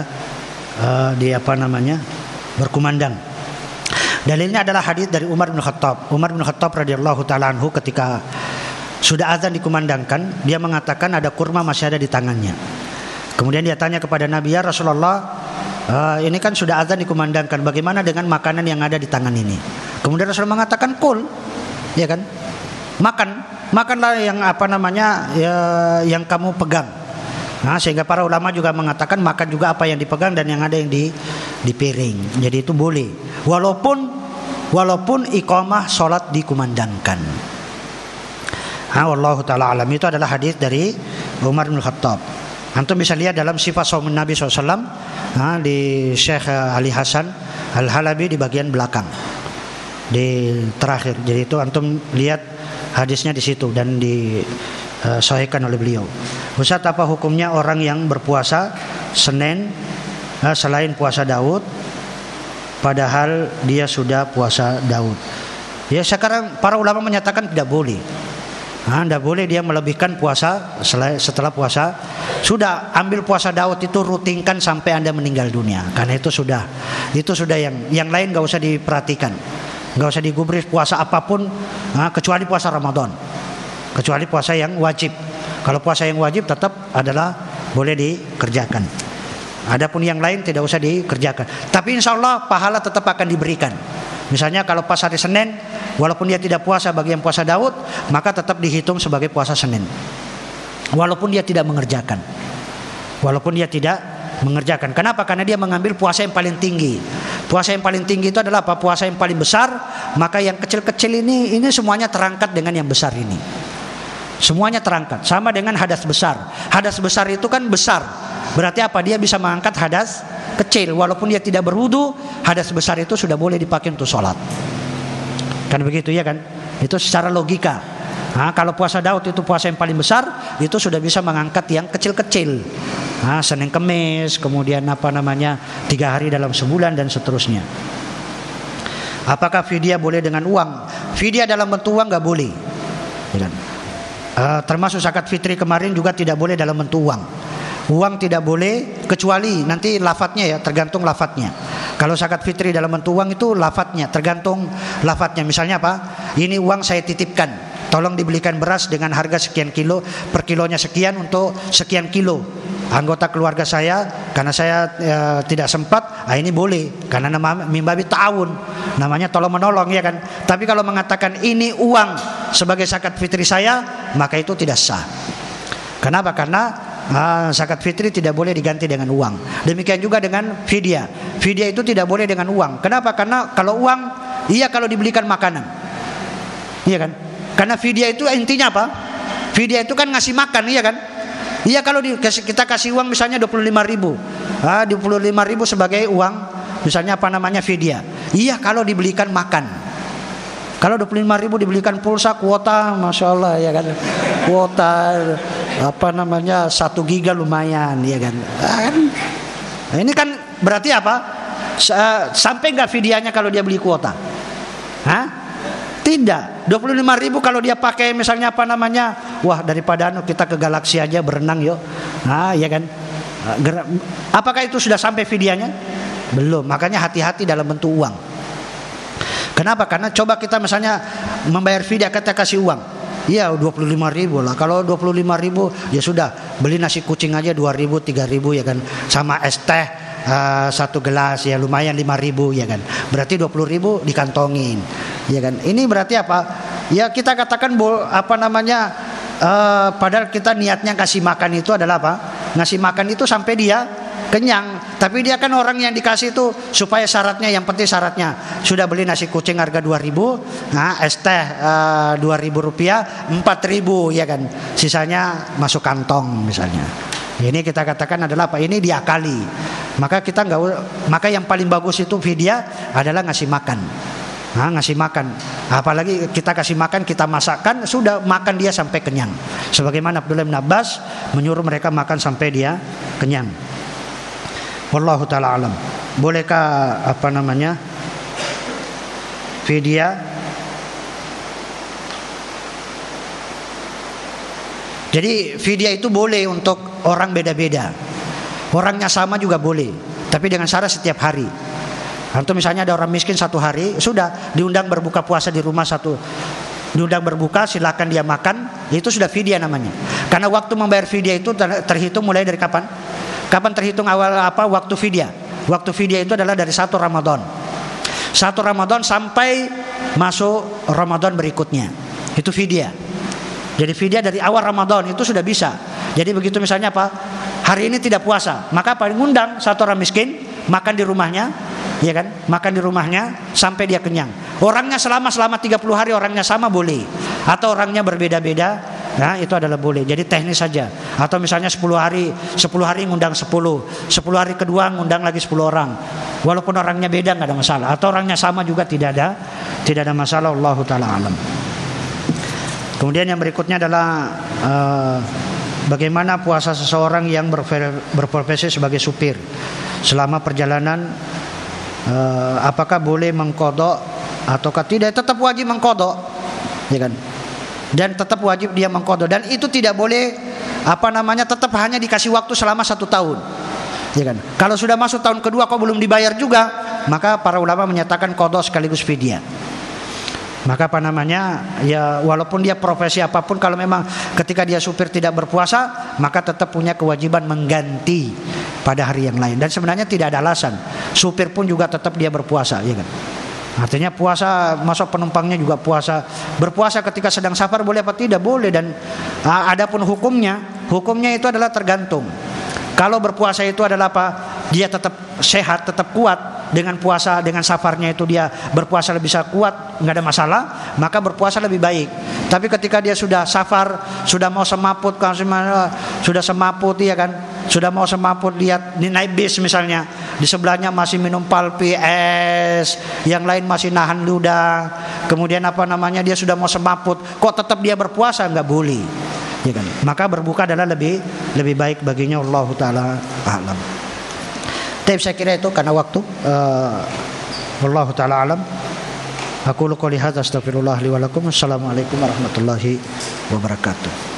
berkumandang? Dalilnya adalah hadis dari Umar bin Khattab. Umar bin Khattab radhiyallahu taala anhu ketika sudah azan dikumandangkan, dia mengatakan ada kurma masih ada di tangannya. Kemudian dia tanya kepada Nabi, "Ya Rasulullah, ini kan sudah azan dikumandangkan, bagaimana dengan makanan yang ada di tangan ini?" Kemudian Rasulullah mengatakan, "Kul," ya kan? Makanlah yang yang kamu pegang. Nah, sehingga para ulama juga mengatakan makan juga apa yang dipegang dan yang ada yang di piring. Jadi itu boleh. Walaupun iqamah salat dikumandangkan. Wallahu taala alam. Itu adalah hadis dari Umar bin Khattab. Antum bisa lihat dalam sifat saum Nabi SAW di Syekh Ali Hasan Al-Halabi di bagian belakang, di terakhir. Jadi itu antum lihat hadisnya di situ dan disahihkan oleh beliau. Ustaz, apa hukumnya orang yang berpuasa Senin selain puasa Daud padahal dia sudah puasa Daud? Ya, sekarang para ulama menyatakan tidak boleh. Tidak boleh dia melebihkan puasa setelah puasa. Sudah ambil puasa Daud itu rutinkan sampai Anda meninggal dunia. Karena itu sudah yang lain enggak usah diperhatikan. Enggak usah digubris puasa apapun kecuali puasa Ramadan. Kecuali puasa yang wajib. Kalau puasa yang wajib tetap adalah boleh dikerjakan. Adapun yang lain tidak usah dikerjakan. Tapi insya Allah pahala tetap akan diberikan. Misalnya kalau pas hari Senin, walaupun dia tidak puasa bagi yang puasa Daud, maka tetap dihitung sebagai puasa Senin. Walaupun dia tidak mengerjakan. Kenapa? Karena dia mengambil puasa yang paling tinggi. Puasa yang paling tinggi itu adalah apa? Puasa yang paling besar. Maka yang kecil-kecil ini semuanya terangkat dengan yang besar ini. Semuanya terangkat. Sama dengan hadas besar. Hadas besar itu kan besar. Berarti apa? Dia bisa mengangkat hadas kecil. Walaupun dia tidak berwudu, hadas besar itu sudah boleh dipakai untuk sholat. Kan begitu ya kan? Itu secara logika. Kalau puasa Daud itu puasa yang paling besar, itu sudah bisa mengangkat yang kecil-kecil. Senin Kemis, kemudian 3 hari dalam sebulan dan seterusnya. Apakah fidyah boleh dengan uang? Fidyah dalam bentuk uang nggak boleh. Termasuk zakat fitri kemarin juga tidak boleh dalam bentuk uang. Uang tidak boleh kecuali nanti lafadznya ya, tergantung lafadznya. Kalau zakat fitri dalam bentuk uang itu lafadznya, tergantung lafadznya. Misalnya apa? Ini uang saya titipkan, tolong dibelikan beras dengan harga sekian kilo, per kilonya sekian untuk sekian kilo anggota keluarga saya, karena saya tidak sempat. Ini boleh karena nama mimbabi ta'awun, namanya tolong menolong ya kan. Tapi kalau mengatakan ini uang sebagai zakat fitri saya, maka itu tidak sah. Kenapa? Karena zakat fitri tidak boleh diganti dengan uang. Demikian juga dengan fidyah. Fidyah itu tidak boleh dengan uang. Kenapa? Karena kalau uang, kalau dibelikan makanan, iya kan? Karena fidyah itu intinya apa? Fidyah itu kan ngasih makan, iya kan? Iya, kalau kita kasih uang misalnya 25.000, 25.000 sebagai uang, misalnya fidyah. Iya, kalau dibelikan makan. Kalau 25.000 dibelikan pulsa kuota, masya Allah ya kan? Kuota 1 giga lumayan ya kan? Nah, ini kan berarti apa? Sampai nggak fidyahnya kalau dia beli kuota? Tidak. 25.000 kalau dia pakai misalnya wah daripada kita ke galaksi aja berenang yuk. Ya kan? Apakah itu sudah sampai fidyahnya? Belum. Makanya hati-hati dalam bentuk uang. Kenapa? Karena coba kita misalnya membayar fidyah, kita kasih uang. Iya 25.000 lah. Kalau 25.000 ya sudah, beli nasi kucing aja 2.000, 3.000 ya kan. Sama es teh 1 gelas ya lumayan 5.000 ya kan. Berarti 20.000 dikantongin. Ya kan. Ini berarti apa? Ya kita katakan padahal kita niatnya kasih makan itu adalah apa? Ngasih makan itu sampai dia kenyang, tapi dia kan orang yang dikasih itu supaya syaratnya, yang penting syaratnya sudah beli nasi kucing harga 2.000, nah es teh 2.000 rupiah, 4.000 ya kan, sisanya masuk kantong misalnya. Ini kita katakan adalah apa? Ini diakali. Maka kita maka yang paling bagus itu fidyah adalah ngasih makan. Nah, ngasih makan, apalagi kita kasih makan, kita masakkan, sudah makan dia sampai kenyang. Sebagaimana Abdullah bin Abbas menyuruh mereka makan sampai dia kenyang. Wallahu taala alam. Bolehkah fidyah? Jadi fidyah itu boleh untuk orang beda-beda. Orangnya sama juga boleh, tapi dengan syarat setiap hari. Atau misalnya ada orang miskin satu hari, sudah diundang berbuka puasa di rumah diundang berbuka, silakan dia makan, itu sudah fidyah namanya. Karena waktu membayar fidyah itu terhitung mulai dari kapan? Kapan terhitung awal waktu fidyah? Waktu fidyah itu adalah dari 1 Ramadan. 1 Ramadan sampai masuk Ramadan berikutnya. Itu fidyah. Jadi fidyah dari awal Ramadan itu sudah bisa. Jadi begitu misalnya hari ini tidak puasa, maka paling ngundang satu orang miskin makan di rumahnya, ya kan? Makan di rumahnya sampai dia kenyang. Orangnya selama 30 hari orangnya sama boleh, atau orangnya berbeda-beda, nah itu adalah boleh. Jadi teknis saja. Atau misalnya 10 hari ngundang 10 hari kedua ngundang lagi 10 orang. Walaupun orangnya beda enggak ada masalah, atau orangnya sama juga tidak ada masalah. Allahu taala alam. Kemudian yang berikutnya adalah bagaimana puasa seseorang yang berprofesi sebagai supir selama perjalanan, apakah boleh mengqadha ataukah tidak? Tetap wajib mengqadha, ya kan? Dan tetap wajib dia mengqadha, dan itu tidak boleh tetap hanya dikasih waktu selama 1 tahun, ya kan? Kalau sudah masuk tahun kedua kok belum dibayar juga, maka para ulama menyatakan qadha sekaligus fidyah. Maka ya walaupun dia profesi apapun, kalau memang ketika dia supir tidak berpuasa, maka tetap punya kewajiban mengganti pada hari yang lain. Dan sebenarnya tidak ada alasan, supir pun juga tetap dia berpuasa, ya kan? Artinya puasa, masa penumpangnya juga puasa. Berpuasa ketika sedang safar boleh apa tidak? Boleh. Dan adapun hukumnya itu adalah tergantung. Kalau berpuasa itu adalah dia tetap sehat, tetap kuat. Dengan puasa, dengan safarnya itu dia berpuasa lebih kuat, nggak ada masalah, maka berpuasa lebih baik. Tapi ketika dia sudah safar, sudah mau semaput, sudah semaput, ya kan, sudah mau semaput, lihat di naik bis misalnya, di sebelahnya masih minum palpi es, yang lain masih nahan ludah, kemudian dia sudah mau semaput, kok tetap dia berpuasa? Nggak boleh, ya kan? Maka berbuka adalah lebih baik baginya. Allahu taala a'lam. Tapi saya kira itu karena waktu. Wallahu taala alam. Aku qouli hadza astaghfirullah li wa lakum. Assalamualaikum warahmatullahi wabarakatuh.